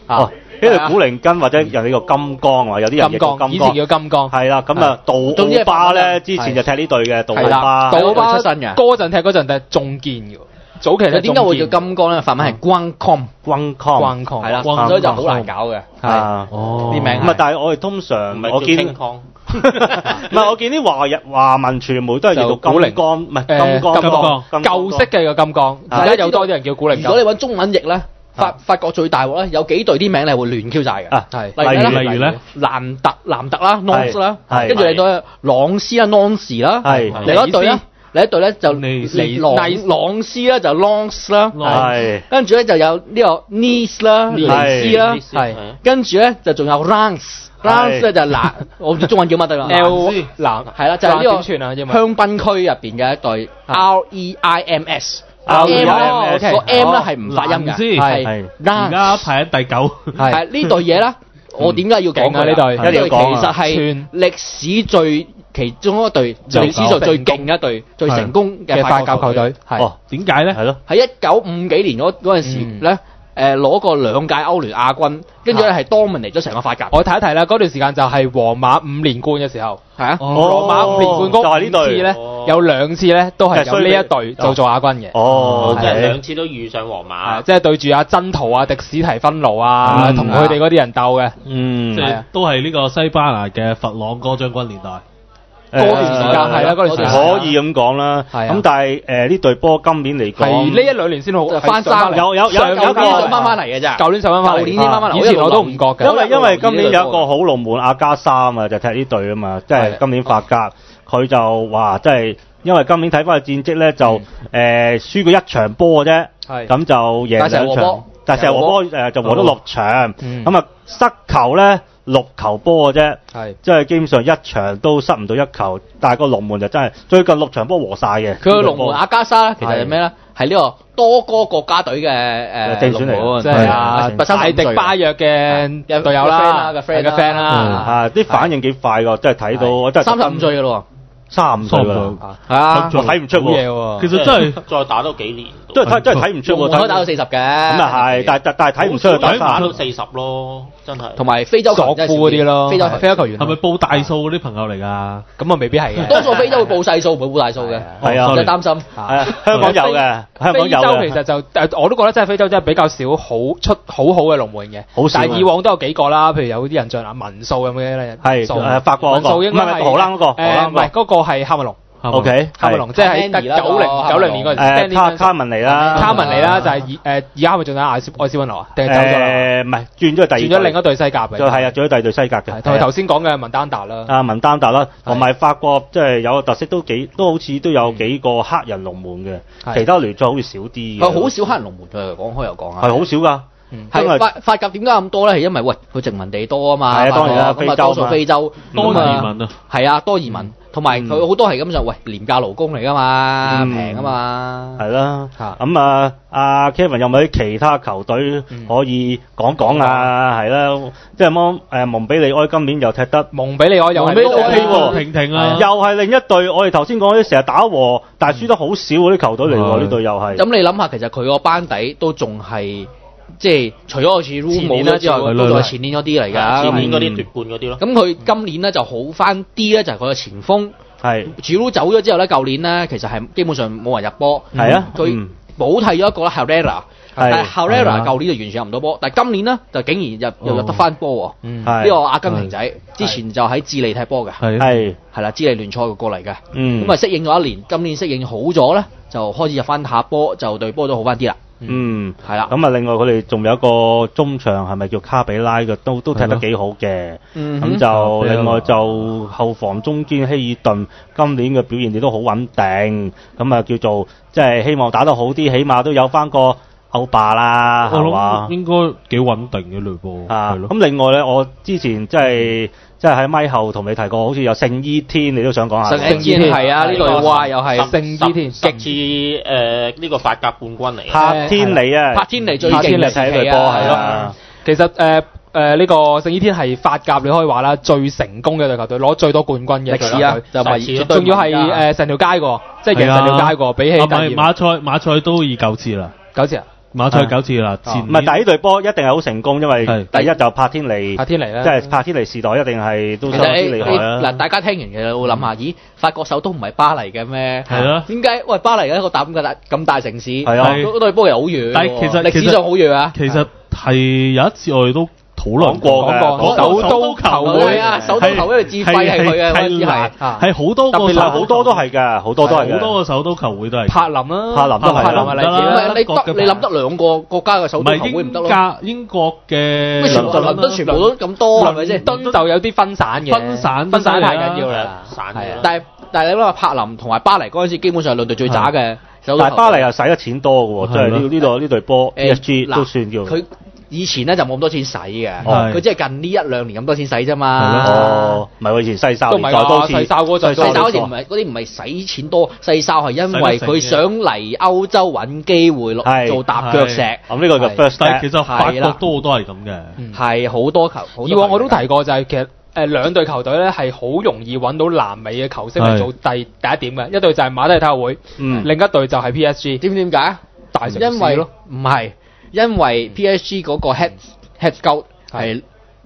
哦，呢個古靈根或者人哋叫金剛啊，有啲人亦叫金剛， 以前叫金剛。 係啦，咁啊，杜奧巴咧之前就踢呢隊嘅，杜奧巴。 杜奧巴出身嘅， 嗰陣踢嗰陣踢中堅嘅。早期咧點解會叫金剛咧？法文係光康， 光康， 光康係啦，所以就好難搞嘅。係哦， 啲名唔係，但係我哋通常我見。唔係，我見啲華日華文傳媒都係叫做金剛，唔係金剛， 金剛舊式嘅個金剛，而家有多啲人叫古靈。 如果你揾中文譯咧，法法國最大鑊咧，有幾隊啲名咧會亂 Q 晒嘅。 啊， 係例如例如咧， 蘭特蘭特啦 ，Nons 啦，跟住你到朗斯啦 ，Nons 啦， 係另一隊咧。另一隊咧就尼朗朗斯啦，就 Lons 啦，係跟住咧就有呢個 Nice 啦，尼斯啦，係跟住咧就仲有 Reims，Reims 咧就南，我唔知中文叫乜得啦 ，L 南係啦，就係呢個香檳區入邊嘅一隊 R E I M S，R E I M S 個 M 咧係唔發音嘅，係而家排喺第九， 係呢隊嘢咧，我點解要講嘅呢隊？呢隊其實係歷史最。其中一隊歷史上最勁一隊、最成功嘅法甲球隊，係哦，點解咧？係咯， 喺一九五幾年嗰嗰陣時咧，誒攞過兩屆歐聯亞軍，跟住咧係多明尼咗成個法甲。 我睇一睇啦，嗰段時間就係皇馬五連冠嘅時候， 係啊， 皇馬五連冠嗰五次咧，有兩次咧都係有呢一隊做做亞軍嘅。 哦，即係兩次都遇上皇馬， 即係對住阿真圖啊、迪史提芬奴啊，同佢哋嗰啲人鬥嘅。 嗯， 即係都係呢個西班牙嘅佛朗哥將軍年代。 嗰段時間係啦，嗰段時間可以咁講啦。咁但係誒呢隊波今年嚟講， 係呢一兩年先好翻山， 有有有有有上翻翻嚟嘅啫。 舊年上翻翻嚟， 舊年先翻翻嚟。 以前我都唔覺嘅。 因為因為今年有一個好龍門阿加三啊，就踢呢隊啊嘛，即係今年法甲，佢就話即係因為今年睇翻個戰績咧，就誒輸過一場波嘅啫，咁就贏兩場，但係成日和波誒就和咗六場，咁啊失球咧。六球波嘅啫，係即係基本上一場都失唔到一球，但係個龍門就真係最近六場波和晒嘅。 佢個龍門阿加莎其實係咩咧？係呢個多哥國家隊嘅誒正選嚟， 即係啊艾迪巴約嘅隊友啦，嘅 friend 嘅 friend 啦， 啊啲反應幾快㗎，真係睇到我真係三十五歲㗎咯。 三十五歲啦， 係啊， 我睇唔出喎。 其實真係再打多幾年， 都係睇真係睇唔出喎。 可以打到四十嘅， 咁啊係，但係但係睇唔出打打到四十咯，真係。 同埋非洲索夫嗰啲咯， 非洲非洲球員係咪報大數嗰啲朋友嚟㗎？ 咁啊未必係嘅。 多數非洲會報細數，唔會報大數嘅。 係啊， 唔使擔心。 係啊，香港有嘅，香港有嘅。 非洲其實就誒，我都覺得真係非洲真係比較少好出好好嘅龍門嘅。 好少。 但係以往都有幾個啦，譬如有啲人像啊文素咁嘅咧。 係誒法國嗰個， 唔係荷蘭嗰個， 誒唔係嗰個係喀麥隆。 O K， 卡文龍即係喺九零九零年嗰陣， 誒卡卡文尼啦， 卡文尼啦就係誒而家係咪仲喺愛斯愛斯溫羅啊？定係走咗啦？ 誒唔係轉咗去第二， 轉咗另一隊西甲嘅， 就係啊，轉咗第二隊西甲嘅， 同埋頭先講嘅文丹達啦， 啊文丹達啦，同埋法國即係有個特色都幾都好似都有幾個黑人龍門嘅，其他聯賽好似少啲嘅。 係好少黑人龍門嘅，講開又講啊， 係好少㗎。 係法法甲點解咁多咧？係因為喂佢殖民地多啊嘛， 係啊當然啦， 咁啊多數非洲多移民啊， 係啊多移民。同埋佢好多係咁就喂廉價勞工嚟㗎嘛，平啊嘛， 係啦。咁啊，阿 Kevin 有冇啲其他球隊可以講講啊？係啦，即係蒙誒蒙彼利埃今年又踢得， 蒙彼利埃又係都 OK 喎， 平平啊， 又係另一隊。我哋頭先講啲成日打和，但係輸得好少嗰啲球隊嚟喎，呢隊又係。 咁你諗下，其實佢個班底都仲係。即係除咗好似 Room 冇咗之外，都係前年嗰啲嚟㗎。 前年嗰啲奪冠嗰啲咯。 咁佢今年咧就好翻啲咧，就係佢個前鋒。 係。 Giroud走咗之後咧，舊年咧其實係基本上冇人入波。 係啊。 佢補替咗一個啦 Herrera，但係 Herrera 舊年就完全入唔到波，但係今年咧就竟然入又入得翻波喎。呢個阿根廷仔之前就喺智利踢波嘅。 係。係。係啦，智利聯賽過嚟嘅。 嗯。 咁啊適應咗一年，今年適應好咗咧，就開始入翻下波，就對波都好翻啲啦。 嗯， 係啦。 咁啊，另外佢哋仲有一個中場係咪叫卡比拉嘅，都都踢得幾好嘅。嗯。咁就另外就後防中堅希爾頓今年嘅表現亦都好穩定。咁啊，叫做即係希望打得好啲，起碼都有翻個歐霸啦，係嘛？ 應該幾穩定嘅類波。 啊。咁另外咧，我之前即係即係喺咪後同你提過，好似有聖伊天，你都想講下。 聖伊天係啊，呢個哇又係聖伊天， 極似誒呢個法甲冠軍嚟。 柏天尼啊， 柏天尼最勁嘅睇佢波係咯。 其實誒誒呢個聖伊天係法甲，你可以話啦，最成功嘅隊球隊，攞最多冠軍嘅歷史啊，就係仲要係誒成條街個，即係贏成條街個，比起馬賽馬賽都已九次啦， 九次啊。 馬賽九次啦，前唔係，但係呢隊波一定係好成功，因為第一就柏天尼， 柏天尼啦， 即係柏天尼時代一定係都相當之厲害啦。 嗱，大家聽完其實會諗下，咦，法國首都唔係巴黎嘅咩？ 係咯。 點解？喂，巴黎一個咁大咁大城市， 係啊， 嗰隊波又好遠。 但係其實歷史上好遠啊。 其實係有一次我哋都討論過嘅，首都球會啊，首都球會嘅自費係佢嘅，嗰陣時係係好多個， 好多都係㗎，好多都係好多個首都球會都係。 柏林啦， 柏林都係。 柏林係例子啦。你得你諗得兩個國家嘅首都球會唔得咯？ 英國嘅倫敦全部都咁多係咪先？ 倫敦就有啲分散嘅， 分散分散太緊要啦， 散係啊。但係但係你諗下柏林同埋巴黎嗰陣時，基本上係兩隊最渣嘅。 但係巴黎又使得錢多嘅喎，即係呢呢度呢隊波 P S G 都算叫。 佢以前咧就冇咁多錢使嘅，佢只係近呢一兩年咁多錢使啫嘛。 哦，唔係喎，以前細哨都唔係話細哨嗰陣，細哨嗰時唔係嗰啲唔係使錢多，細哨係因為佢想嚟歐洲揾機會落做踏腳石。 咁呢個就 first step。 其實法國都好多係咁嘅， 係好多球。 以往我都提過就係其實。誒兩隊球隊咧係好容易揾到南美嘅球星嚟做第第一點嘅，一隊就係馬德里體育會，嗯、另一隊就係 P S G。 知唔知點解？ 大城市因為咯，唔係因為 P S G 嗰個 head head scout 係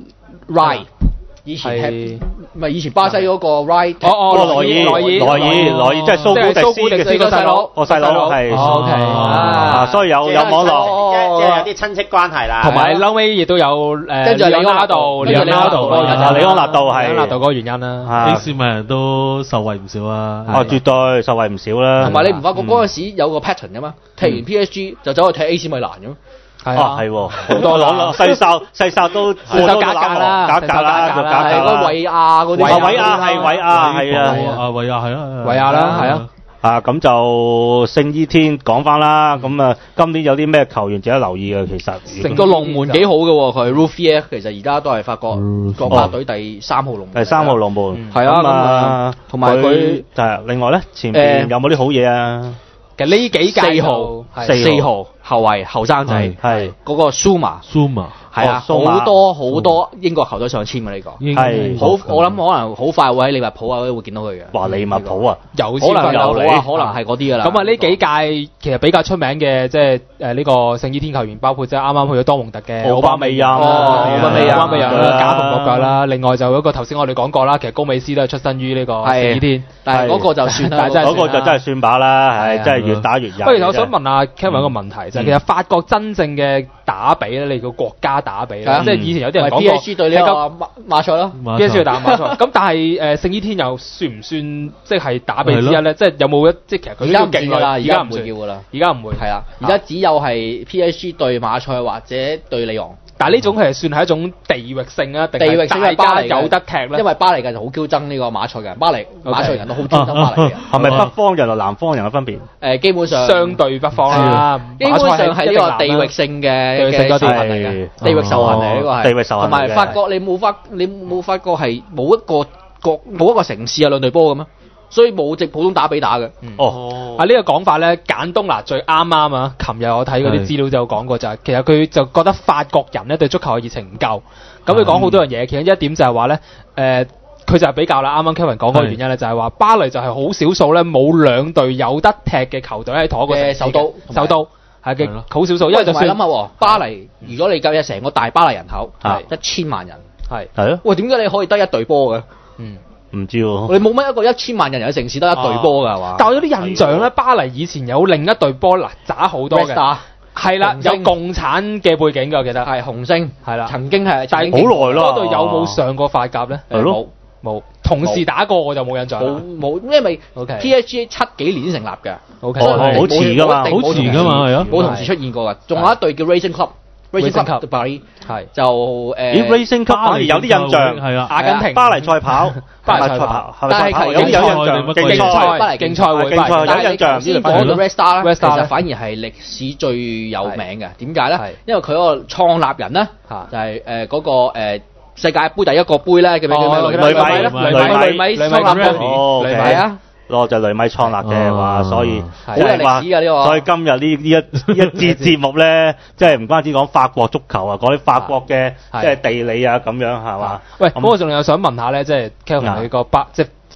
Right。以前係咪以前巴西嗰個 Right？ 哦哦，內爾內爾內爾內爾，即係蘇古迪斯個細佬，個細佬係 OK 啊， 所以有有網絡， 即係有啲親戚關係啦。 同埋後尾亦都有誒， 跟住里安納度， 里安納度， 里安納度係里安納度嗰個原因啦。 啲市民人都受惠唔少啊！ 哦，絕對受惠唔少啦。 同埋你唔發覺嗰陣時有個 pattern 嘅嘛？踢完 P S G 就走去踢 A C 米蘭嘅。 係啊，係喎，好多攞細哨細哨都細哨格格啦， 格格啦，格格啦， 係嗰韋亞嗰啲， 韋亞係韋亞係啊， 啊韋亞係啊， 韋亞啦，係啊， 啊咁就聖伊天講翻啦，咁啊今年有啲咩球員值得留意嘅？其實成個龍門幾好嘅喎，佢 Ruffier 其實而家都係法國國家隊第三號龍門， 第三號龍門係啊，咁啊，同埋佢就係另外咧，前邊有冇啲好嘢啊？ 其實呢幾屆四號四號後衞後生仔係嗰個 Suma，Suma 係啊，好多好多英國球隊上簽嘅呢個係好，我諗可能好快會喺利物浦啊會見到佢嘅。 話利物浦啊， 有可能有啊，可能係嗰啲㗎啦。 咁啊，呢幾屆其實比較出名嘅即係誒呢個聖伊天球員，包括即係啱啱去咗多蒙特嘅奧巴美揚，奧巴美揚，奧巴美揚啦，假動國腳啦。另外就有一個頭先我哋講過啦，其實高美斯都係出身於呢個聖伊天， 但係嗰個就算啦， 嗰個就真係算把啦，係真係越打越有。 不如我想問下 Kevin 一個問題，就係其實法國真正嘅打比咧，你叫國家打比咧，即係以前有啲人講過 P S G 對呢個馬馬賽咯 ，P S G 打馬賽。咁但係誒聖伊天又算唔算即係打比之一咧？即係有冇一即係其實佢而家唔勁㗎啦，而家唔會叫㗎啦， 而家唔會係啊，而家只有係 P S G 對馬賽或者對里昂。 但係呢種係算係一種地域性啊，定地域性係大家有得踢咧？ 因為巴黎人就好驕憎呢個馬賽嘅人，巴黎馬賽人都好尊憎巴黎嘅。 係咪北方人同南方人嘅分別？ 誒，基本上相對北方啦， 基本上係呢個地域性嘅嘅仇恨嚟嘅，地域仇恨嚟呢個係。 地域仇恨。 同埋法國，你冇發你冇發覺係冇一個國冇一個城市有兩隊波嘅咩？所以冇直普通打比打嘅。 哦，啊呢個講法咧，簡東拿最啱啱啊！琴日我睇嗰啲資料就有講過，就係其實佢就覺得法國人咧對足球嘅熱情唔夠。咁佢講好多樣嘢，其中一點就係話咧，誒佢就係比較啦。啱啱 Kevin 講嗰個原因咧，就係話巴黎就係好少數咧冇兩隊有得踢嘅球隊喺同一個城市嘅首都，首都係嘅好少數。因為就算諗下喎，巴黎如果你計嘅成個大巴黎人口係一千萬人，係係咯。 喂，點解你可以得一隊波嘅？嗯。 唔知喎， 你冇乜一個一千萬人嘅城市得一隊波㗎係嘛？ 但我有啲印象咧，巴黎以前有另一隊波嗱，渣好多嘅，係啦，有共產嘅背景㗎，我記得係紅星，係啦，曾經係，但係好耐咯。 嗰隊有冇上過法甲咧？ 係咯， 冇，同時打過我就冇印象。 冇冇，因為 P S G 七幾年先成立嘅 ，OK， 好遲㗎嘛，好遲㗎嘛，係啊， 冇同時出現過㗎。仲有一隊叫 Racing Club。Racing Club 巴黎係就誒， 咦 Racing Club 反而有啲印象，係啊， 阿根廷巴黎賽跑， 巴黎賽跑，但係有有印象，競賽， 巴黎競賽會， 競賽有印象。 先講到 Red Star 咧，其實反而係歷史最有名嘅。點解咧？因為佢嗰個創立人咧，就係誒嗰個誒世界盃第一個杯咧，叫咩叫咩？雷米咧，雷米雷米創立嘅，雷米啊！ 咯就雷米創立嘅話，所以好有歷史㗎呢個。 所以今日呢呢一一節節目咧，即係唔關止講法國足球啊，講啲法國嘅即係地理啊咁樣係嘛？ 喂，不過仲有想問下咧，即係 Kevin 你個巴即係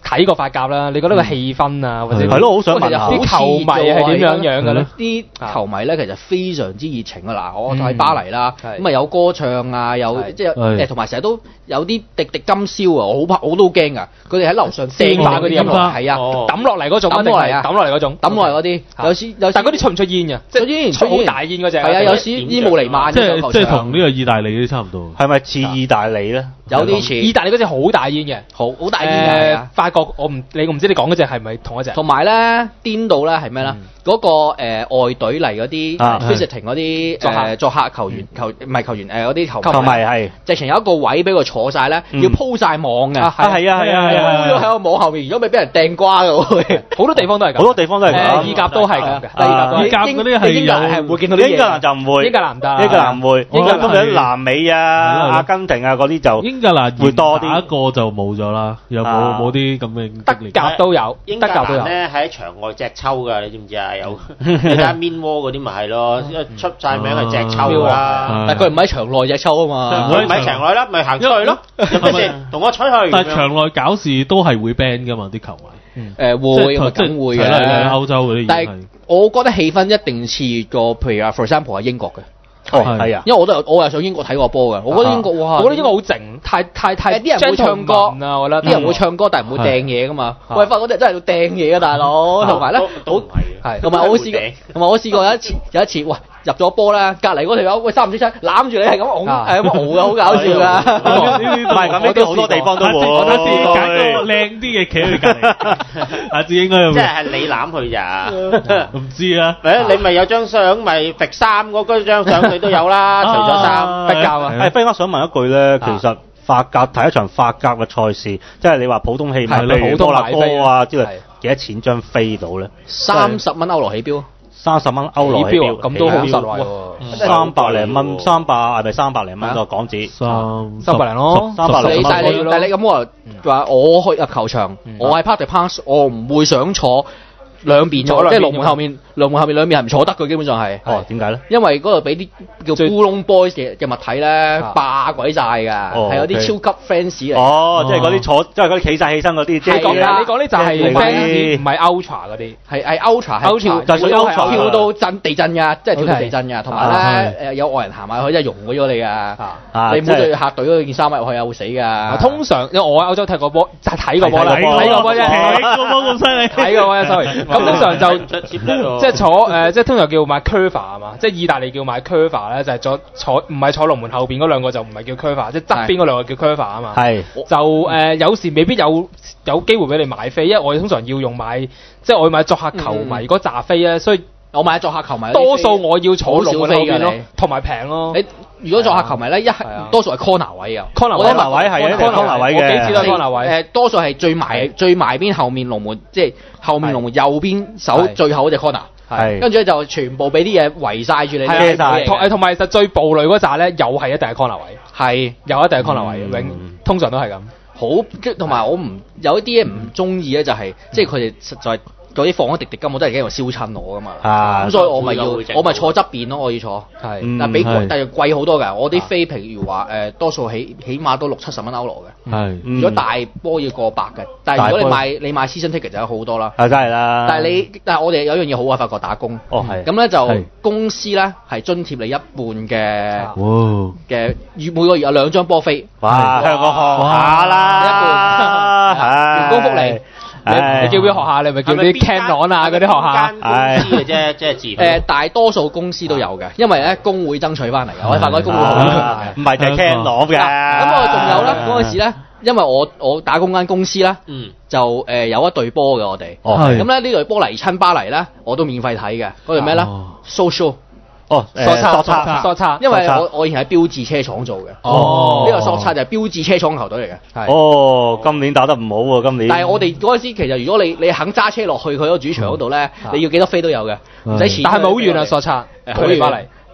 睇過法甲啦，你覺得個氣氛啊，或者係咯，好想問下啲球迷係點樣樣嘅咧？ 啲球迷咧其實非常之熱情啊！嗱，我喺巴黎啦，咁啊有歌唱啊，有即係誒，同埋成日都有啲滴滴金宵啊！我好怕，我都好驚噶。佢哋喺樓上掟翻嗰啲音樂，係啊，抌落嚟嗰種，抌落嚟啊，抌落嚟嗰種，抌落嚟嗰啲。有時有，但係嗰啲出唔出煙嘅？即係煙，出好大煙嗰隻。係啊，有時煙霧瀰漫。 即係即係同呢個意大利啲差唔多。 係咪似意大利咧？ 有啲似。 意大利嗰隻好大煙嘅， 好好大煙嘅。誒， 法國我唔你我唔知你講嗰隻係咪同一隻？ 同埋咧，顛到咧係咩咧？嗰個誒外隊嚟嗰啲 visiting 嗰啲誒作客球員球唔係球員誒嗰啲球球迷係直情有一個位俾佢坐曬咧，要鋪曬網嘅。 啊係啊係啊係啊！ 鋪咗喺個網後面，如果咪俾人掟瓜嘅喎。 好多地方都係咁， 好多地方都係咁。 意甲都係咁嘅。 意甲嗰啲係英格蘭係唔會見到啲嘢。 英格蘭就唔會。 英格蘭唔得。 英格蘭唔會。英格蘭通常南美啊、阿根廷啊嗰啲就英格蘭會多啲。 一個就冇咗啦，又冇冇啲咁嘅。 德甲都有， 英格蘭咧喺場外隻抽㗎，你知唔知啊？有你睇下面窩嗰啲咪係咯，因為出曬名係隻抽啦。 但係佢唔喺場內隻抽啊嘛， 唔喺場內啦，咪行出去咯。有咩事同我吹去？ 但係場內搞事都係會 ban 㗎嘛，啲球迷。 誒會，梗會嘅。 喺歐洲嗰啲。 但係我覺得氣氛一定似過，譬如啊 for example 喺英國嘅。 哦，係啊， 因為我都有，我又上英國睇過波嘅。我覺得英國哇， 我覺得英國好靜，太太太啲人會唱歌啊！我覺得啲人會唱歌，但係唔會掟嘢噶嘛。喂，法國啲人真係要掟嘢啊，大佬。同埋咧，好係，同埋我試過，同埋我試過有一次，有一次，喂入咗波啦，隔離嗰條友喂三唔識七攬住你係咁拱，係咁熬嘅，好搞笑㗎。 唔係咁，呢啲好多地方都會。 我都試過揀個靚啲嘅企喺佢隔離，下次應該即係係你攬佢咋？ 唔知啊。 誒，你咪有張相咪揈衫嗰嗰張相你都有啦，除咗衫不教啊。 誒，不如我想問一句咧，其實法甲睇一場法甲嘅賽事，即係你話普通戲迷，譬如摩納哥啊之類，幾多錢張飛到咧？ 三十蚊歐羅起標。 三十蚊歐羅起標， 咁都好實惠喎。 三百零蚊，三百係咪三百零蚊個港紙？ 三三百零咯， 三百零蚊。 但係你但係你咁話話，我去入球場，我係 party pass，我唔會想坐兩邊坐，即係龍門後面，龍門後面兩邊係唔坐得嘅，基本上係。 哦，點解咧？ 因為嗰度俾啲叫烏龍 boys 嘅嘅物體咧霸鬼晒㗎，係有啲超級 fans 嚟。 哦，即係嗰啲坐，即係嗰啲企晒起身嗰啲。 係啦， 你講呢就係 fans，唔係 ultra 嗰啲， 係係 ultra，係跳， 就屬於 ultra， 跳到震地震㗎，即係跳到地震㗎，同埋咧誒有外人行埋去，真係融咗你㗎。你唔好對客隊嗰件衫入去啊，會死㗎。 通常因為我喺歐洲踢過波，就係睇過波啦，睇過波啫， 睇過波咁犀利， 睇過波啫，sorry。咁通常就即係坐誒，即係通常叫買 curva 係嘛？即係意大利叫買 curva 咧，就係坐坐唔係坐龍門後邊嗰兩個就唔係叫 curva，即係側邊嗰兩個叫 curva 啊嘛。係就誒有時未必有有機會俾你買飛，因為我哋通常要用買，即係我要買作客球迷嗰紮飛咧，所以我買作客球迷多數我要坐龍門後邊咯，同埋平咯。你如果作客球迷咧，一係多數係 corner 位啊 ，corner 位係啊 corner 位嘅， 我幾次都係 corner 位。 誒多數係最埋最埋邊後面龍門，即係後面龍門右邊手最後嗰隻 corner。係，跟住咧就全部俾啲嘢圍曬住你， 遮曬。同誒同埋實最暴戾嗰紮咧，又係一定係 corner 位，係又一定係 corner 位，永通常都係咁。好，同埋我唔有一啲嘢唔中意咧，就係即係佢哋實在。嗰啲放咗滴滴金，我都係驚佢燒親我噶嘛，咁所以我咪要我咪坐側邊咯，我要坐，係，但係比貴，但係貴好多㗎。我啲飛譬如話誒，多數起起碼都六七十蚊歐羅嘅，係。如果大波要過百嘅，但係如果你買你買 season ticket 就有好多啦，係真係啦。但係你但係我哋有樣嘢好啊，發覺打工，哦係，咁咧就公司咧係津貼你一半嘅，嘅月每個月有兩張波飛，哇，香港學下啦，一半，員工福利。你你叫邊學校？你咪叫啲 Canon 啊嗰啲學校？ 間公司嘅啫，即係自誒大多數公司都有嘅，因為咧工會爭取翻嚟嘅。我哋發覺工會好強嘅， 唔係就係 Canon 嘅。 咁我仲有咧嗰陣時咧，因為我我打工間公司咧，就誒有一隊波嘅我哋。咁咧呢隊波嚟親巴黎咧，我都免費睇嘅。嗰隊咩咧 ？Social。哦，索差，索差，索差，因為我我以前喺標誌車廠做嘅。哦，呢個索差就係標誌車廠球隊嚟嘅。 哦，今年打得唔好喎，今年。 但係我哋嗰陣時其實如果你你肯揸車落去佢嗰個主場嗰度咧，你要幾多飛都有嘅，唔使錢。 但係咪好遠啊？索差，誒，好遠巴黎。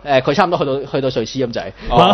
誒佢差唔多去到去到瑞士咁滯。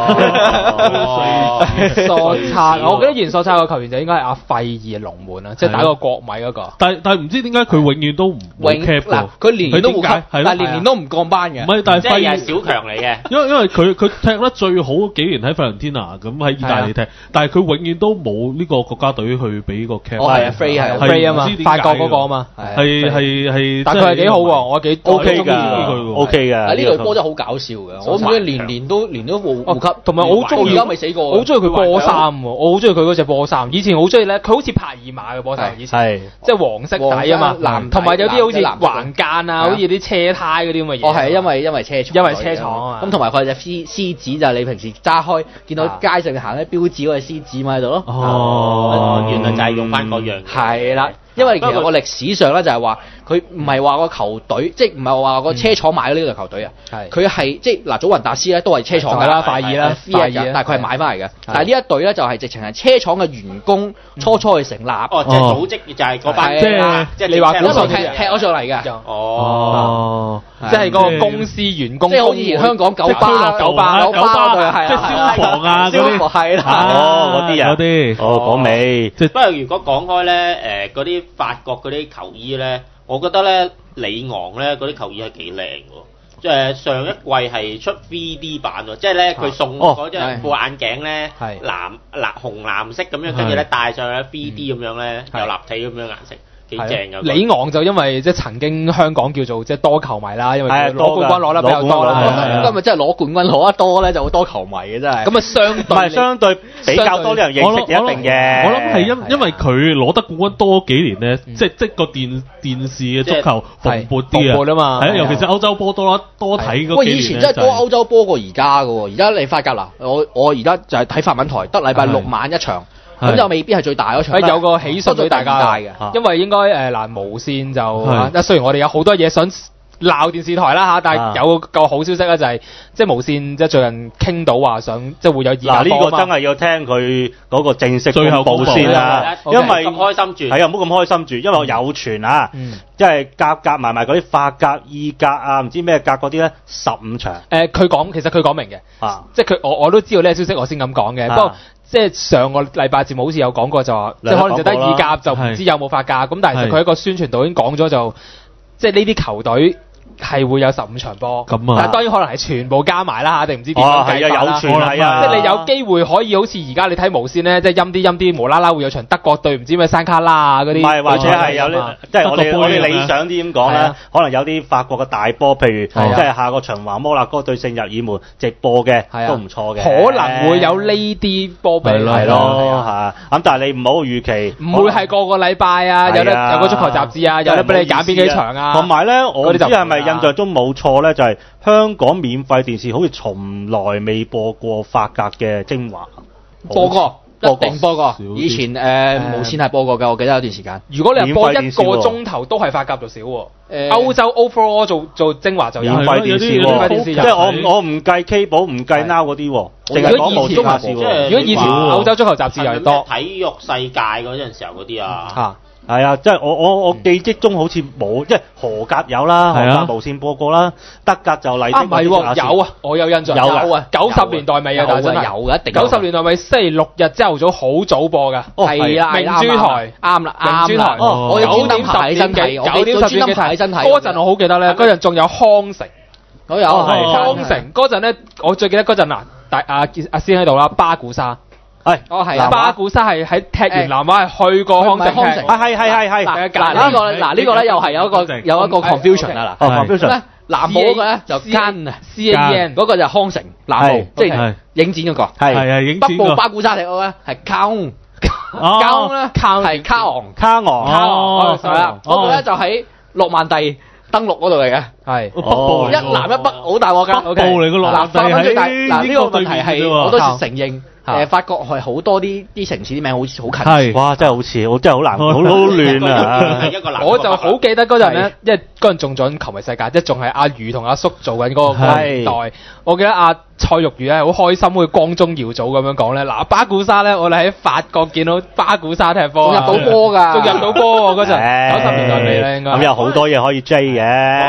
哦，索察，我記得原索察個球員就應該係阿費爾龍門啊，即係打個國米嗰個。 但但係唔知點解佢永遠都唔會 cap 嗱，佢年年都護級，但係年年都唔降班嘅。 唔係，但係費爾小強嚟嘅。 因為因為佢佢踢得最好幾年喺費倫天拿，咁喺意大利踢，但係佢永遠都冇呢個國家隊去俾個 cap。 哦，係啊 ，Free 係 Free 啊嘛，法國嗰個啊嘛， 係係係。 但佢係幾好喎，我幾 OK 㗎 ，OK 㗎。 呢隊波真係好搞笑嘅，我唔知年年都年都護護級， 同埋我好中意， 而家未死過。 我好中意佢波衫喎，我好中意佢嗰隻波衫。以前好中意咧，佢好似帕爾馬嘅波衫，以前即係黃色底啊嘛，藍，同埋有啲好似橫間啊，好似啲車胎嗰啲咁嘅嘢。 哦，係因為因為車廠， 因為車廠啊嘛。 咁同埋佢隻獅獅子就係你平時揸開見到街上行咧標誌嗰隻獅子咪喺度咯。 哦，原來就係用翻嗰樣。 係啦。因為其實個歷史上咧就係話佢唔係話個球隊，即係唔係話個車廠買咗呢隊球隊啊。係佢係即係嗱，祖雲達斯咧都係車廠㗎啦， 快爾啦， 快爾，但係佢係買翻嚟嘅。但係呢一隊咧就係直情係車廠嘅員工初初去成立。 哦，即係組織就係嗰班， 即係即係你話嗰度踢踢咗上嚟嘅。 哦，即係嗰個公司員工， 即係好似以前香港九巴、九巴、九巴嗰係即係消防啊嗰啲， 係啦， 哦嗰啲啊， 嗰啲， 哦講尾。 不過如果講開咧，誒嗰啲法國嗰啲球衣咧，我覺得咧里昂咧嗰啲球衣係幾靚喎，即係上一季係出 three D 版喎，即係咧佢送嗰隻副眼鏡咧藍藍紅藍色咁樣，跟住咧戴上去 three D 咁樣咧，有立體咁樣顏色。幾正㗎！ 里昂就因為即係曾經香港叫做即係多球迷啦，因為攞冠軍攞得比較多啦。 咁咪真係攞冠軍攞得多咧，就好多球迷嘅真係。咁啊相對唔係相對比較多啲人認識一定嘅。 我諗係因因為佢攞得冠軍多幾年咧，即即個電電視嘅足球蓬勃啲啊。 蓬勃啊嘛， 係啊，尤其是歐洲波多啦，多睇嗰幾年。 喂，以前真係多歐洲波過而家㗎喎，而家你法甲嗱，我我而家就係睇法文台，得禮拜六晚一場。咁就未必係最大嗰場， 有個喜訊俾大家嘅，因為應該誒嗱無線就，雖然我哋有好多嘢想鬧電視台啦嚇，但係有個好消息咧就係，即係無線即係最近傾到話想即係會有意甲波。 嗱呢個真係要聽佢嗰個正式公佈先啦，因為咁開心住， 係啊，唔好咁開心住，因為我有傳啊，即係夾夾埋埋嗰啲法甲、意甲啊，唔知咩甲嗰啲咧，十五場。 誒，佢講其實佢講明嘅，即係佢我我都知道呢個消息，我先咁講嘅，不過。即係上個禮拜節目好似有講過就話，即係可能就得意甲就唔知有冇法甲，咁但係其實佢喺個宣傳度已經講咗就，即係呢啲球隊係會有十五場波，咁啊，但係當然可能係全部加埋啦嚇，定唔知點樣計法啦。哦，係啊，有傳係啊，即係你有機會可以好似而家你睇無線咧，即係陰啲陰啲，無啦啦會有場德國隊唔知咩山卡拉啊嗰啲， 唔係或者係有啲，即係我哋我哋理想啲咁講咧，可能有啲法國嘅大波，譬如即係下個循環摩納哥對聖日耳門直播嘅都唔錯嘅， 可能會有呢啲波比係咯嚇。咁但係你唔好預期， 唔會係個個禮拜啊，有得有個足球雜誌啊，有得俾你揀邊幾場啊。 同埋咧，我唔知係咪印象中冇錯咧，就係香港免費電視好似從來未播過法甲嘅精華。 播過，一定播過。以前誒無線係播過㗎，我記得有段時間。 如果你係播一個鐘頭都係法甲就少喎。誒歐洲 overall 做做精華就有免費電視喎，即係我我唔計 Cable 唔計 Now 嗰啲喎，淨係講無線電視喎。 如果以前歐洲足球雜誌又多， 體育世界嗰陣時候嗰啲啊。嚇。 係啊，即係我我我記憶中好似冇，即係荷甲有啦，荷甲無線播過啦，德甲就麗的。 啊唔係喎，有啊，我有印象。 有啊， 九十年代尾啊，但係真係有嘅，一定。九十年代尾星期六日朝頭早好早播㗎。 係啊， 明珠台啱啦，明珠台。 哦，我九點十點睇，九點十點幾睇真睇。 嗰陣我好記得咧，嗰陣仲有康城。 我有。 康城嗰陣咧，我最記得嗰陣嗱，大阿阿先喺度啦，巴古沙。 係，哦係， 巴古沙係喺踢完南華係去過康城， 康城， 啊係係係係， 嗱呢個嗱呢個咧又係有一個有一個 confusion 啊嗱，confusion 咧南澳嗰個咧就間啊 C A N 嗰個就康城南澳，即係影展嗰個， 係係啊影展。 北部巴古沙踢嗰個咧係卡翁，卡翁咧係卡昂， 卡昂， 卡昂係啦，嗰個咧就喺諾曼第登陸嗰度嚟嘅，係北部一南一北好大鑊㗎， 北部嚟嘅諾曼第喺嗱呢個問題係我都承認。誒，法國係好多啲啲城市啲名好似好近， 係哇，真係好似，我真係好難，好好亂啊！ 我就好記得嗰陣咧，因為嗰陣仲做緊球迷世界，即係仲係阿余同阿叔做緊嗰個年代。我記得阿蔡玉如咧好開心，好似光宗耀祖咁樣講咧。嗱，巴古沙咧，我哋喺法國見到巴古沙踢波， 入到波㗎， 仲入到波喎嗰陣。九十年代尾咧，應該咁有好多嘢可以追嘅。 嗰陣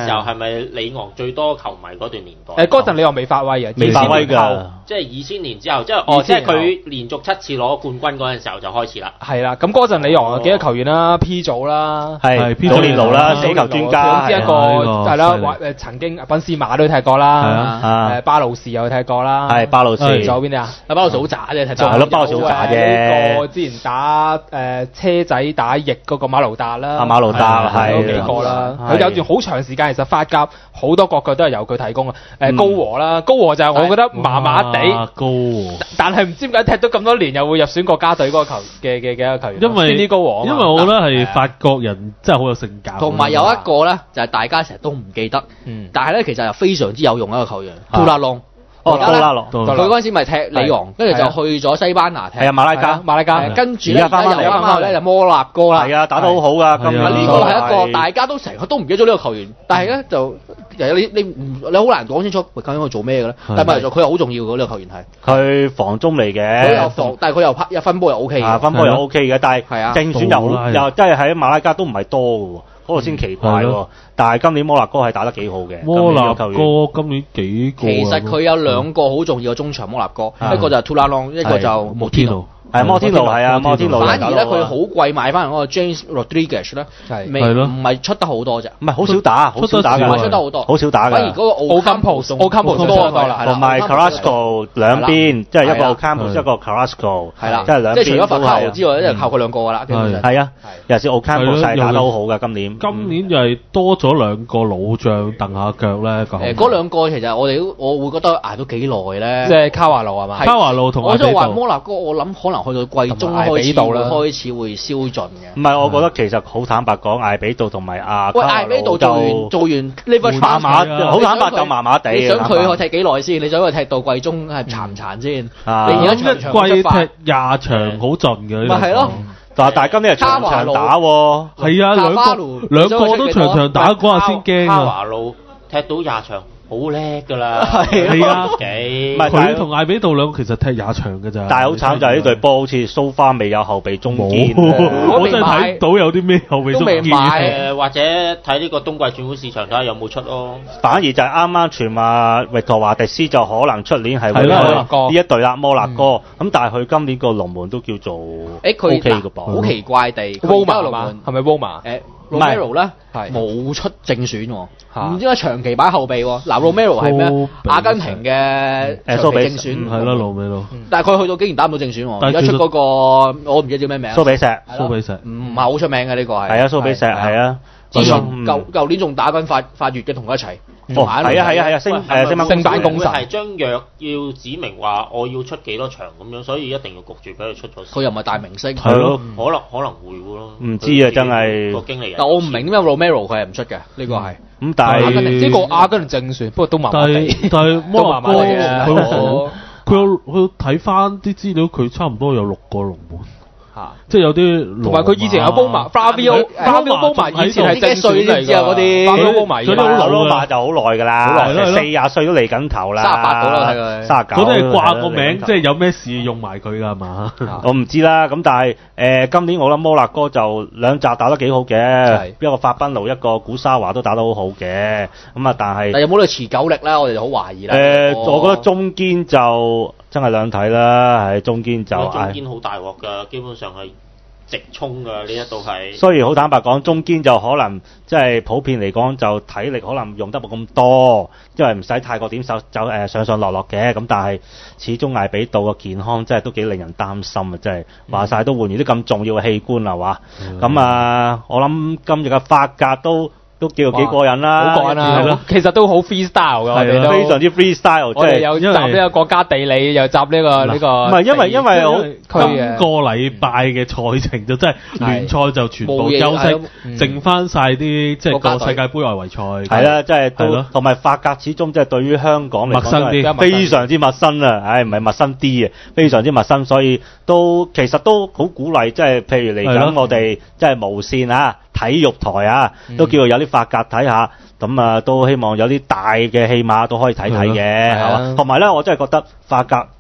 嘅時候係咪里昂最多球迷嗰段年代？ 誒嗰陣里昂未發威啊， 未發威㗎， 即係二千年之後，即係哦，即係佢連續七次攞冠軍嗰陣時候就開始啦。 係啦，咁嗰陣里昂有幾個球員啦 ，P 組啦， 係 P 組連奴啦，死球專家， 一個係啦，誒曾經賓斯馬都踢過啦，誒巴魯士又踢過啦， 係巴魯士， 仲有邊啲啊？巴魯士好渣啫，踢係咯，巴魯士好渣啫。 呢個之前打誒車仔打翼嗰個馬盧達啦， 阿馬盧達係都幾個啦，佢有段好長時間其實法甲好多國腳都係由佢提供嘅。誒高和啦，高和就係我覺得麻麻地， 高和， 但係唔知點解踢咗咁多年又會入選國家隊嗰個球嘅嘅嘅一個球員， 因為啲高和， 因為我覺得係法國人真係好有性格。 同埋有一個咧，就係大家成日都唔記得，但係咧其實又非常之有用一個球員，杜拉朗。 哦，杜拉洛， 佢嗰陣時咪踢里昂，跟住就去咗西班牙踢。 係啊，馬拉加， 馬拉加。 跟住咧，而家又翻翻去咧就摩納哥啦。 係啊，打得好好噶。咁呢個係一個大家都成日都唔記得咗呢個球員，但係咧就你你唔你好難講清楚，究竟佢做咩嘅咧？但係佢又好重要嘅呢個球員係。 佢防中嚟嘅。 佢又防，但係佢又拍，又分波又 O K 嘅。 分波又 O K 嘅，但係正選又又真係喺馬拉加都唔係多嘅喎。嗰個先奇怪喎，但係今年摩納哥係打得幾好嘅。 摩納哥今年幾個？ 其實佢有兩個好重要嘅中場摩納哥，一個就係圖拉朗，一個就莫天奴。 係摩天奴係啊，摩天奴。 反而咧，佢好貴買翻嚟嗰個 James Rodriguez 咧，未唔係出得好多啫。 唔係好少打，好少打㗎。 唔係出得好多， 好少打㗎。 反而嗰個奧坎普斯，奧坎普斯多多啦， 同埋 Carrasco 兩邊，即係一個奧坎普斯，一個 Carrasco， 係啦， 即係兩邊。 即係除咗法卡之外，即係靠佢兩個㗎啦，基本上。 係啊，尤其是奧坎普斯打得好好㗎，今年。 今年又係多咗兩個老將蹬下腳咧。 誒，嗰兩個其實我哋都我會覺得捱到幾耐咧。 即係卡華路係嘛？ 卡華路同我即係話摩納哥，我諗可能去到季中。開始開始會消盡嘅。 唔係，我覺得其實好坦白講，艾比杜同埋阿喂艾比杜做完做完呢個麻麻，好坦白就麻麻地。 你想佢踢幾耐先？你想佢踢到季中係殘唔殘先？你而家一季踢廿場好盡嘅。 咪係咯， 但係大家呢係場場打喎。 係啊，兩個兩個都場場打嗰下先驚啊！ 卡華路踢到廿場。好叻㗎啦， 係啊， 幾？ 唔係佢同艾比杜兩個其實踢廿場㗎咋。 但係好慘就係呢隊波好似蘇花未有後備中堅， 我真係睇到有啲咩後備中堅。 誒或者睇呢個冬季轉會市場睇下有冇出咯。 反而就係啱啱傳話域陀華迪斯就可能出年係會呢一隊啦，摩納哥。咁但係佢今年個龍門都叫做 O K 嘅噃。 好奇怪地 ，Woma 嘛，係咪 Woma？ 誒 Romero 咧冇出正選喎。唔知點解長期擺後備喎？嗱 Romero 係咩？阿根廷嘅長期正選， 係啦，魯美路。 但係佢去到竟然打唔到正選喎。而家出嗰個我唔記得叫咩名。 蘇比石， 蘇比石， 唔係好出名嘅呢個係。 係啊，蘇比石係啊。 之前舊舊年仲打緊法法乙嘅同佢一齊。 哦，係啊係啊係啊，升誒升升班功臣。 係將約要指明話我要出幾多場咁樣，所以一定要焗住俾佢出咗。 佢又唔係大明星。 係咯， 可能可能會喎咯。 唔知啊，真係。 個經理人。 但我唔明點解 Romero 佢係唔出嘅，呢個係。 咁但係呢個阿根廷正選，不過都麻麻地。 但係摩納哥佢好，佢有佢睇翻啲資料，佢差唔多有六個龍門。嚇！即係有啲， 同埋佢以前有煲馬 Flavio，Flavio 煲馬以前係正選嚟㗎嗰啲 ，Flavio 煲馬，Flavio 馬就好耐㗎啦，四廿歲都嚟緊頭啦， 三十八到啦睇佢， 三十九。 嗰啲係掛個名，即係有咩事用埋佢㗎係嘛？ 我唔知啦，咁但係誒今年我諗摩納哥就兩集打得幾好嘅，一個法賓奴，一個古沙華都打得好好嘅，咁啊但係， 但有冇呢個持久力咧？我哋就好懷疑啦。 誒，我覺得中堅就真係兩睇啦，係中堅就中堅好大鑊㗎，基本上係直衝㗎呢一度係。 雖然好坦白講，中堅就可能即係普遍嚟講就體力可能用得冇咁多，因為唔使太過點手走誒上上落落嘅。咁但係始終艾比杜個健康真係都幾令人擔心啊！真係話晒都換完啲咁重要嘅器官啦，話咁、嗯、啊，我諗今日嘅法甲都。都叫做幾過癮啦， 好過癮啦，其實都好 freestyle 㗎，我哋都非常之 freestyle， 我哋有集呢個國家地理，又集呢個呢個。唔係因為因為好今個禮拜嘅賽程就真係聯賽就全部休息，剩翻晒啲即係個世界盃外圍賽。 係啦，即係都同埋法甲始終即係對於香港嚟講陌生啲， 非常之陌生啊！唉，唔係陌生啲嘅，非常之陌生，所以都其實都好鼓勵，即係譬如嚟緊我哋即係無線啊。體育台啊，都叫做有啲法甲睇下，咁啊都希望有啲大嘅戲碼都可以睇睇嘅，係嘛？同埋咧，我真係覺得法甲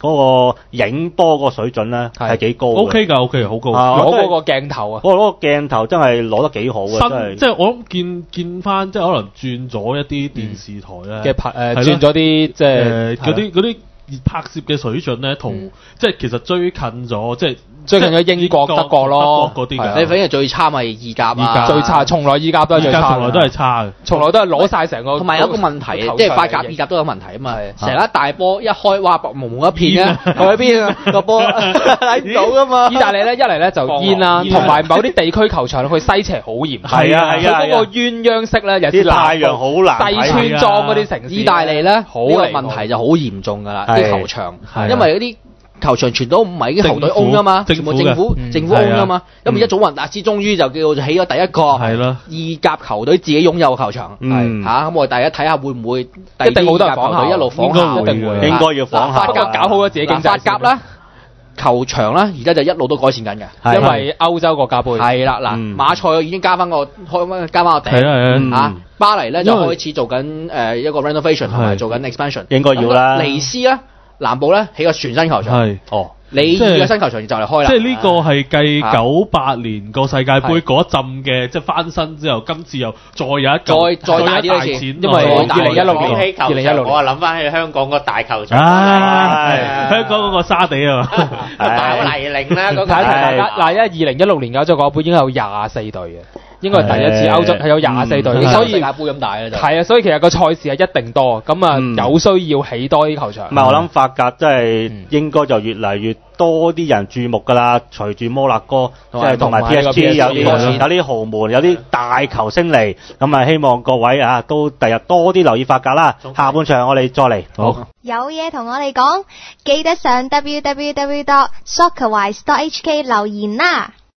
嗰個影波嗰個水準咧係幾高 ，OK 㗎 OK 好高， 攞嗰個鏡頭啊， 嗰個鏡頭真係攞得幾好嘅，真係即係我諗見見翻即係可能轉咗一啲電視台咧嘅拍誒轉咗啲即係嗰啲嗰啲拍攝嘅水準咧，同即係其實追近咗即係。 最近嘅英國、德國咯， 嗰啲㗎。 你反而最差咪意甲啊，最差，從來意甲都係最差， 從來都係差嘅， 從來都係攞曬成個。同埋有一個問題，即係法甲、意甲都有問題啊嘛，成一大波一開，哇，白蒙蒙一片啊，去邊啊個波睇唔到㗎嘛。意大利咧一嚟咧就煙啦，同埋某啲地區球場佢西斜好嚴， 係啊係啊， 佢嗰個鴛鴦式咧有啲太陽好難， 細村莊嗰啲城市，意大利咧呢個問題就好嚴重㗎啦，啲球場，因為嗰啲。球場全都唔係已經球隊 own 㗎嘛，全部政府政府 own 㗎嘛，咁而家祖雲達斯終於就叫做起咗第一個意甲球隊自己擁有嘅球場，係嚇咁我哋大家睇下會唔會一定好多人仿效，一路仿效，一定會應該要仿效。法甲搞好咗自己經濟，法甲啦球場啦，而家就一路都改善緊嘅，因為歐洲國家杯係啦嗱，馬賽已經加翻個開翻加翻個頂嚇，巴黎咧就開始做緊誒一個 renovation 同埋做緊 expansion， 應該要啦， 尼斯啦。南部咧起個全新球場，係哦，你嘅新球場就嚟開啦。 即係呢個係繼九八年個世界盃嗰一陣嘅，即係翻新之後，今次又再有一再再大啲嘅錢，因為二零一六年，二零一六年， 我啊諗翻起香港個大球場， 香港嗰個沙地啊嘛， 大泥濘啦嗰個。 嗱，因為二零一六年歐洲國家盃已經有廿四隊嘅。應該係第一次歐洲係有廿四隊，所以世界盃咁大咧就係啊，所以其實個賽事係一定多，咁啊有需要起多啲球場。 唔係我諗法甲真係應該就越嚟越多啲人注目㗎啦，隨住摩納哥即係同埋 P S G 有啲有啲豪門有啲大球星嚟，咁啊希望各位啊都第日多啲留意法甲啦。下半場我哋再嚟。好， 有嘢同我哋講，記得上 w w w dot soccerwise dot h k 留言啦。